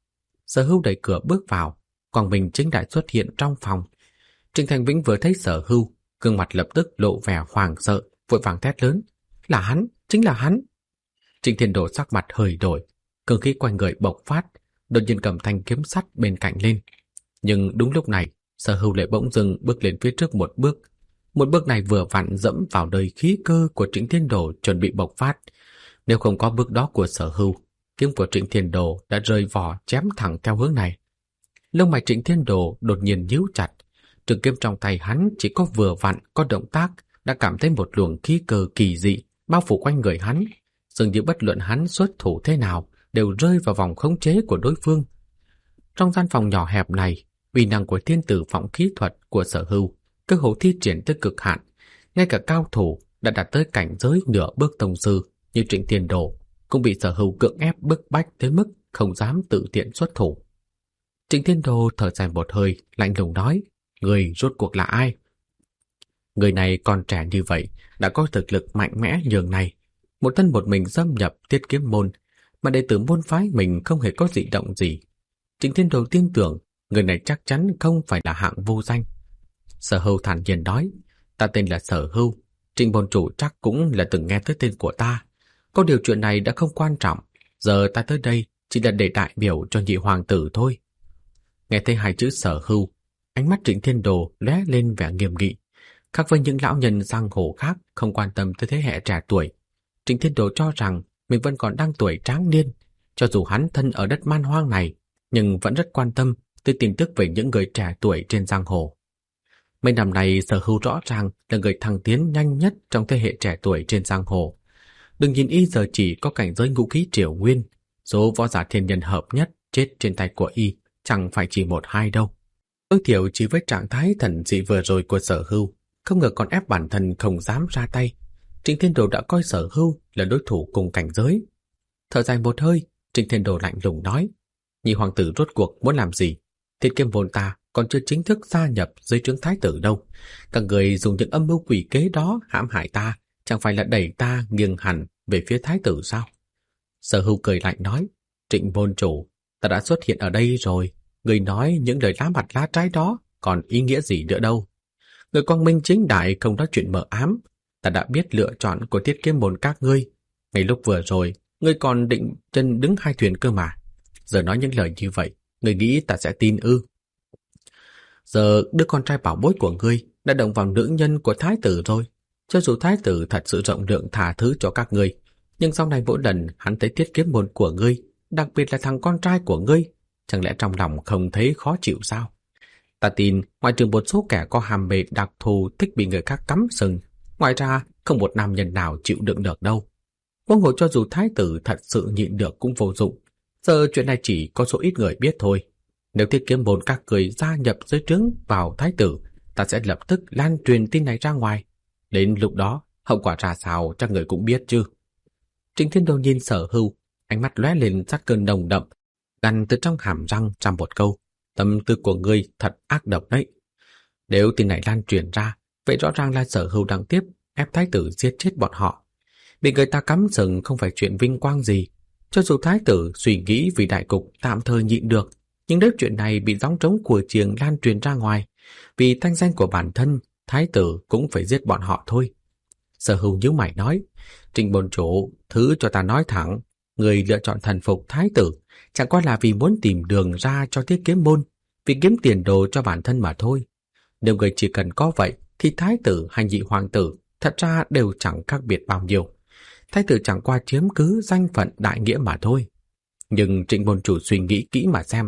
A: Sở Hưu đẩy cửa bước vào, Quang Minh chính đại xuất hiện trong phòng. Trịnh Thành Vĩnh vừa thấy Sở Hưu, gương mặt lập tức lộ vẻ hoảng sợ, vội vàng thét lớn: là hắn, chính là hắn! Trịnh Thiên Đồ sắc mặt hơi đổi, cường khí quanh người bộc phát, đột nhiên cầm thanh kiếm sắt bên cạnh lên. Nhưng đúng lúc này, Sở Hưu lại bỗng dưng bước lên phía trước một bước. Một bước này vừa vặn dẫm vào nơi khí cơ của Trịnh Thiên Đồ chuẩn bị bộc phát. Nếu không có bước đó của Sở Hưu, kiếm của Trịnh Thiên Đồ đã rơi vỏ chém thẳng theo hướng này. Lông mày Trịnh Thiên Đồ đột nhiên nhíu chặt, trường kiếm trong tay hắn chỉ có vừa vặn có động tác đã cảm thấy một luồng khí cơ kỳ dị bao phủ quanh người hắn, dường như bất luận hắn xuất thủ thế nào đều rơi vào vòng khống chế của đối phương. Trong gian phòng nhỏ hẹp này, uy năng của thiên tử phỏng khí thuật của Sở Hưu cơ hồ thi triển tới cực hạn, ngay cả cao thủ đã đạt tới cảnh giới nửa bước tông sư như Trịnh Thiên Đồ cũng bị Sở Hưu cưỡng ép bức bách tới mức không dám tự tiện xuất thủ. Trịnh Thiên Đồ thở dài một hơi, lạnh lùng nói: người rốt cuộc là ai? Người này còn trẻ như vậy đã có thực lực mạnh mẽ nhường này, một thân một mình xâm nhập Thiết Kiếm môn, mà đệ tử môn phái mình không hề có dị động gì. Trịnh Thiên Đồ tin tưởng người này chắc chắn không phải là hạng vô danh. Sở Hưu thản nhiên nói: ta tên là Sở Hưu, Trịnh môn chủ chắc cũng là từng nghe tới tên của ta. Có điều chuyện này đã không quan trọng, giờ ta tới đây chỉ là để đại biểu cho nhị hoàng tử thôi. Nghe thấy hai chữ Sở Hưu, ánh mắt Trịnh Thiên Đồ lóe lên vẻ nghiêm nghị. Khác với những lão nhân giang hồ khác không quan tâm tới thế hệ trẻ tuổi, Trịnh Thiên Đồ cho rằng mình vẫn còn đang tuổi tráng niên. Cho dù hắn thân ở đất man hoang này, nhưng vẫn rất quan tâm tới tin tức về những người trẻ tuổi trên giang hồ. Mấy năm này Sở Hưu rõ ràng là người thăng tiến nhanh nhất trong thế hệ trẻ tuổi trên giang hồ. Đừng nhìn y giờ chỉ có cảnh giới ngũ khí triều nguyên, số võ giả thiên nhân hợp nhất chết trên tay của y chẳng phải chỉ một hai đâu. Tối thiểu chỉ với trạng thái thần dị vừa rồi của Sở Hưu, không ngờ còn ép bản thân không dám ra tay. Trịnh Thiên Đồ đã coi Sở Hưu là đối thủ cùng cảnh giới. Thở dài một hơi, Trịnh Thiên Đồ lạnh lùng nói: nhị hoàng tử rốt cuộc muốn làm gì? Thiết Kiếm môn ta còn chưa chính thức gia nhập dưới trướng thái tử đâu. Các người dùng những âm mưu quỷ kế đó hãm hại ta, chẳng phải là đẩy ta nghiêng hẳn về phía thái tử sao? Sở Hưu cười lạnh nói: Trịnh môn chủ, ta đã xuất hiện ở đây rồi, người nói những lời lá mặt lá trái đó còn ý nghĩa gì nữa đâu. Người quang minh chính đại không nói chuyện mờ ám, ta đã biết lựa chọn của Thiết Kiếm môn các ngươi. Ngay lúc vừa rồi, ngươi còn định chân đứng hai thuyền cơ mà. Giờ nói những lời như vậy, ngươi nghĩ ta sẽ tin ư? Giờ đứa con trai bảo bối của ngươi đã động vào nữ nhân của thái tử rồi. Cho dù thái tử thật sự rộng lượng tha thứ cho các ngươi, nhưng sau này mỗi lần hắn thấy Thiết Kiếm môn của ngươi, đặc biệt là thằng con trai của ngươi, chẳng lẽ trong lòng không thấy khó chịu sao? Ta tin ngoại trừ một số kẻ có hàm mê đặc thù thích bị người khác cắm sừng, ngoài ra không một nam nhân nào chịu đựng được đâu. Huống hồ cho dù thái tử thật sự nhịn được cũng vô dụng. Giờ chuyện này chỉ có số ít người biết thôi. Nếu Thiết Kiếm môn các người gia nhập dưới trướng vào thái tử, ta sẽ lập tức lan truyền tin này ra ngoài. Đến lúc đó, hậu quả ra sao chắc người cũng biết chứ. Trịnh Thiên Đồ nhìn Sở Hưu, ánh mắt lóe lên sát cơn nồng đậm, gằn từ trong hàm răng ra một câu: tâm tư của ngươi thật ác độc đấy. Nếu tin này lan truyền ra, vậy rõ ràng là Sở Hưu đang tiếp ép thái tử giết chết bọn họ. Bị người ta cắm sừng không phải chuyện vinh quang gì. Cho dù thái tử suy nghĩ vì đại cục tạm thời nhịn được, nhưng nếu chuyện này bị gióng trống của chiêng lan truyền ra ngoài, vì thanh danh của bản thân, thái tử cũng phải giết bọn họ thôi. Sở Hưu nhíu mày nói: Trịnh môn chủ, thứ cho ta nói thẳng, người lựa chọn thần phục thái tử chẳng qua là vì muốn tìm đường ra cho Thiết Kiếm môn, vì kiếm tiền đồ cho bản thân mà thôi. Nếu người chỉ cần có vậy, thì thái tử hay nhị hoàng tử thật ra đều chẳng khác biệt bao nhiêu. Thái tử chẳng qua chiếm cứ danh phận đại nghĩa mà thôi. Nhưng Trịnh môn chủ suy nghĩ kỹ mà xem,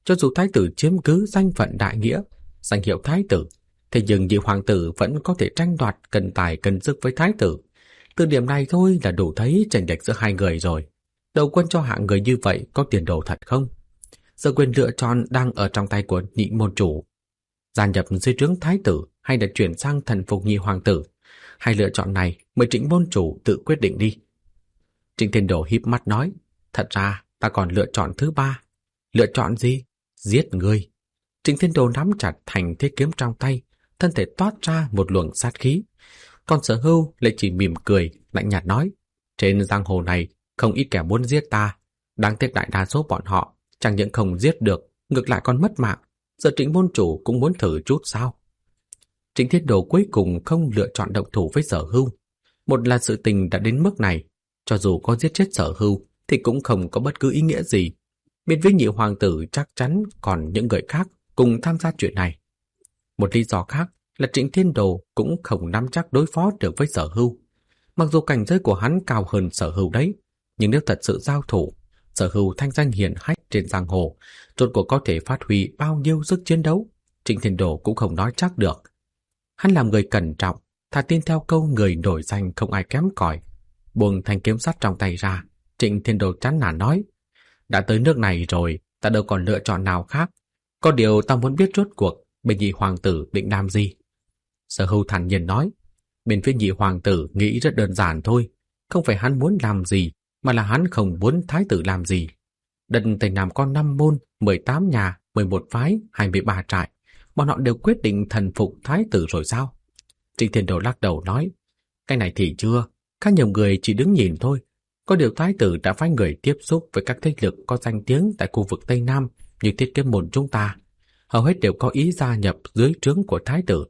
A: Cho dù thái tử chiếm cứ danh phận đại nghĩa, danh hiệu thái tử, thế nhưng nhị hoàng tử vẫn có thể tranh đoạt cân tài cân sức với thái tử. Từ điểm này thôi là đủ thấy chênh lệch giữa hai người rồi. Đầu quân cho hạng người như vậy có tiền đồ thật không? Giờ quyền lựa chọn đang ở trong tay của nhị môn chủ. Gia nhập dưới trướng thái tử hay là chuyển sang thần phục nhị hoàng tử? Hai lựa chọn này mời Trịnh môn chủ tự quyết định đi. Trịnh Thiên Đồ híp mắt nói, thật ra ta còn lựa chọn thứ ba. Lựa chọn gì? Giết ngươi. Trịnh Thiên Đồ nắm chặt thành thiết kiếm trong tay, thân thể toát ra một luồng sát khí. Còn Sở Hưu lại chỉ mỉm cười, lạnh nhạt nói, trên giang hồ này không ít kẻ muốn giết ta, đáng tiếc đại đa số bọn họ chẳng những không giết được, ngược lại còn mất mạng. Giờ Trịnh môn chủ cũng muốn thử chút sao? Trịnh Thiên Đồ cuối cùng không lựa chọn động thủ với Sở Hưu. Một là sự tình đã đến mức này, cho dù có giết chết Sở Hưu thì cũng không có bất cứ ý nghĩa gì. Bên với nhị hoàng tử chắc chắn còn những người khác cùng tham gia chuyện này. Một lý do khác là Trịnh Thiên Đồ cũng không nắm chắc đối phó được với Sở Hưu. Mặc dù cảnh giới của hắn cao hơn Sở Hưu đấy, nhưng nếu thật sự giao thủ, Sở Hưu thanh danh hiển hách trên giang hồ, rốt cuộc có thể phát huy bao nhiêu sức chiến đấu, Trịnh Thiên Đồ cũng không nói chắc được. Hắn làm người cẩn trọng, thà tin theo câu người nổi danh không ai kém cỏi. Buông thanh kiếm sắt trong tay ra, Trịnh Thiên Đồ chán nản nói, đã tới nước này rồi, ta đâu còn lựa chọn nào khác. Có điều ta muốn biết rốt cuộc bên nhị hoàng tử định làm gì. Sở Hưu thản nhiên nói, bên phía nhị hoàng tử nghĩ rất đơn giản thôi, không phải hắn muốn làm gì, mà là hắn không muốn thái tử làm gì. Đất Tây Nam có 5 môn, 18 nhà, 11 phái, 23 trại, bọn họ đều quyết định thần phục thái tử rồi sao? Trịnh Thiên Đồ lắc đầu nói, cái này thì chưa, khá nhiều người chỉ đứng nhìn thôi. Có điều thái tử đã phái người tiếp xúc với các thế lực có danh tiếng tại khu vực Tây Nam như Thiết Kiếm môn chúng ta, hầu hết đều có ý gia nhập dưới trướng của thái tử.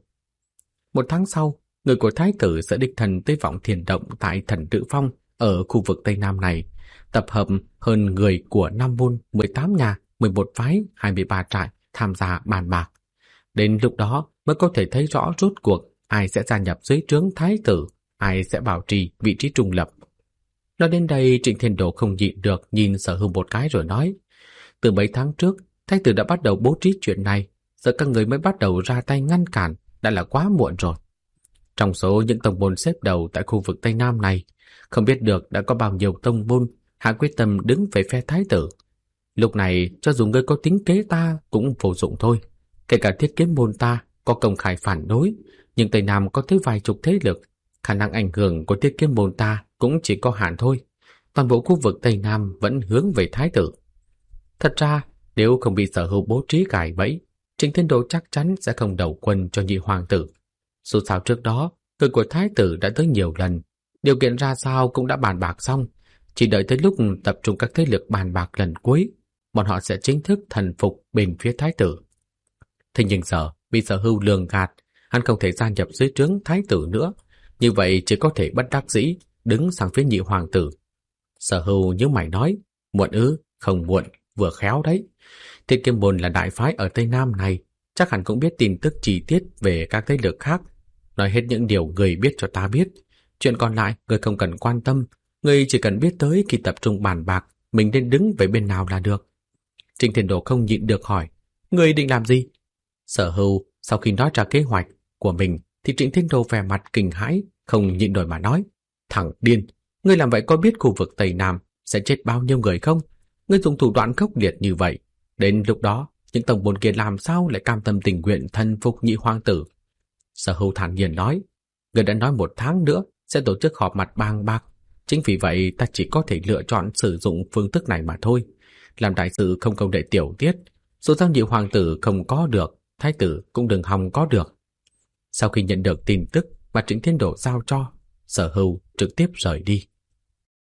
A: 1 tháng sau, người của thái tử sẽ đích thân tới Vọng Thiền Động tại Thần Tự Phong ở khu vực Tây Nam này, tập hợp hơn người của 5 môn, 18 nhà, 11 phái, 23 trại tham gia bàn bạc. Đến lúc đó mới có thể thấy rõ rốt cuộc ai sẽ gia nhập dưới trướng thái tử, ai sẽ bảo trì vị trí trung lập. Nói đến đây, Trịnh Thiên Đồ không nhịn được nhìn Sở Hưu một cái rồi nói, từ mấy tháng trước, thái tử đã bắt đầu bố trí chuyện này, giờ các người mới bắt đầu ra tay ngăn cản, đã là quá muộn rồi. Trong số những tông môn xếp đầu tại khu vực Tây Nam này, không biết được đã có bao nhiêu tông môn hạ quyết tâm đứng về phe thái tử. Lúc này, cho dù ngươi có tính kế ta cũng vô dụng thôi. Kể cả Thiết Kiếm môn ta có công khai phản đối, nhưng Tây Nam có tới vài chục thế lực, khả năng ảnh hưởng của Thiết Kiếm môn ta cũng chỉ có hạn thôi. Toàn bộ khu vực Tây Nam vẫn hướng về thái tử. Thật ra, nếu không bị Sở Hưu bố trí gài bẫy, Trịnh Thiên Đồ chắc chắn sẽ không đầu quân cho nhị hoàng tử. Dù sao trước đó, người của thái tử đã tới nhiều lần, điều kiện ra sao cũng đã bàn bạc xong, chỉ đợi tới lúc tập trung các thế lực bàn bạc lần cuối, bọn họ sẽ chính thức thần phục bên phía thái tử. Thế nhưng giờ bị Sở Hưu lường gạt, hắn không thể gia nhập dưới trướng thái tử nữa, như vậy chỉ có thể bất đắc dĩ đứng sang phía nhị hoàng tử. Sở Hưu nhíu mày nói, muộn ư? Không muộn, vừa khéo đấy. Thiết Kiếm môn là đại phái ở Tây Nam này, chắc hẳn cũng biết tin tức chi tiết về các thế lực khác. Nói hết những điều người biết cho ta biết. Chuyện còn lại người không cần quan tâm, người chỉ cần biết tới khi tập trung bàn bạc mình nên đứng về bên nào là được. Trịnh Thiên Đồ không nhịn được hỏi, người định làm gì? Sở Hưu sau khi nói ra kế hoạch của mình thì Trịnh Thiên Đồ vẻ mặt kinh hãi, không nhịn nổi mà nói, thằng điên, ngươi làm vậy có biết khu vực Tây Nam sẽ chết bao nhiêu người không? Ngươi dùng thủ đoạn khốc liệt như vậy, đến lúc đó những tổng môn kia làm sao lại cam tâm tình nguyện thần phục nhị hoàng tử? Sở Hưu thản nhiên nói, người đã nói 1 tháng nữa sẽ tổ chức họp mặt bàn bạc, chính vì vậy ta chỉ có thể lựa chọn sử dụng phương thức này mà thôi. Làm đại sự không công đệ tiểu tiết, dù sao nhị hoàng tử không có được, thái tử cũng đừng hòng có được. Sau khi nhận được tin tức mà Trịnh Thiên Đồ giao cho, Sở Hưu trực tiếp rời đi.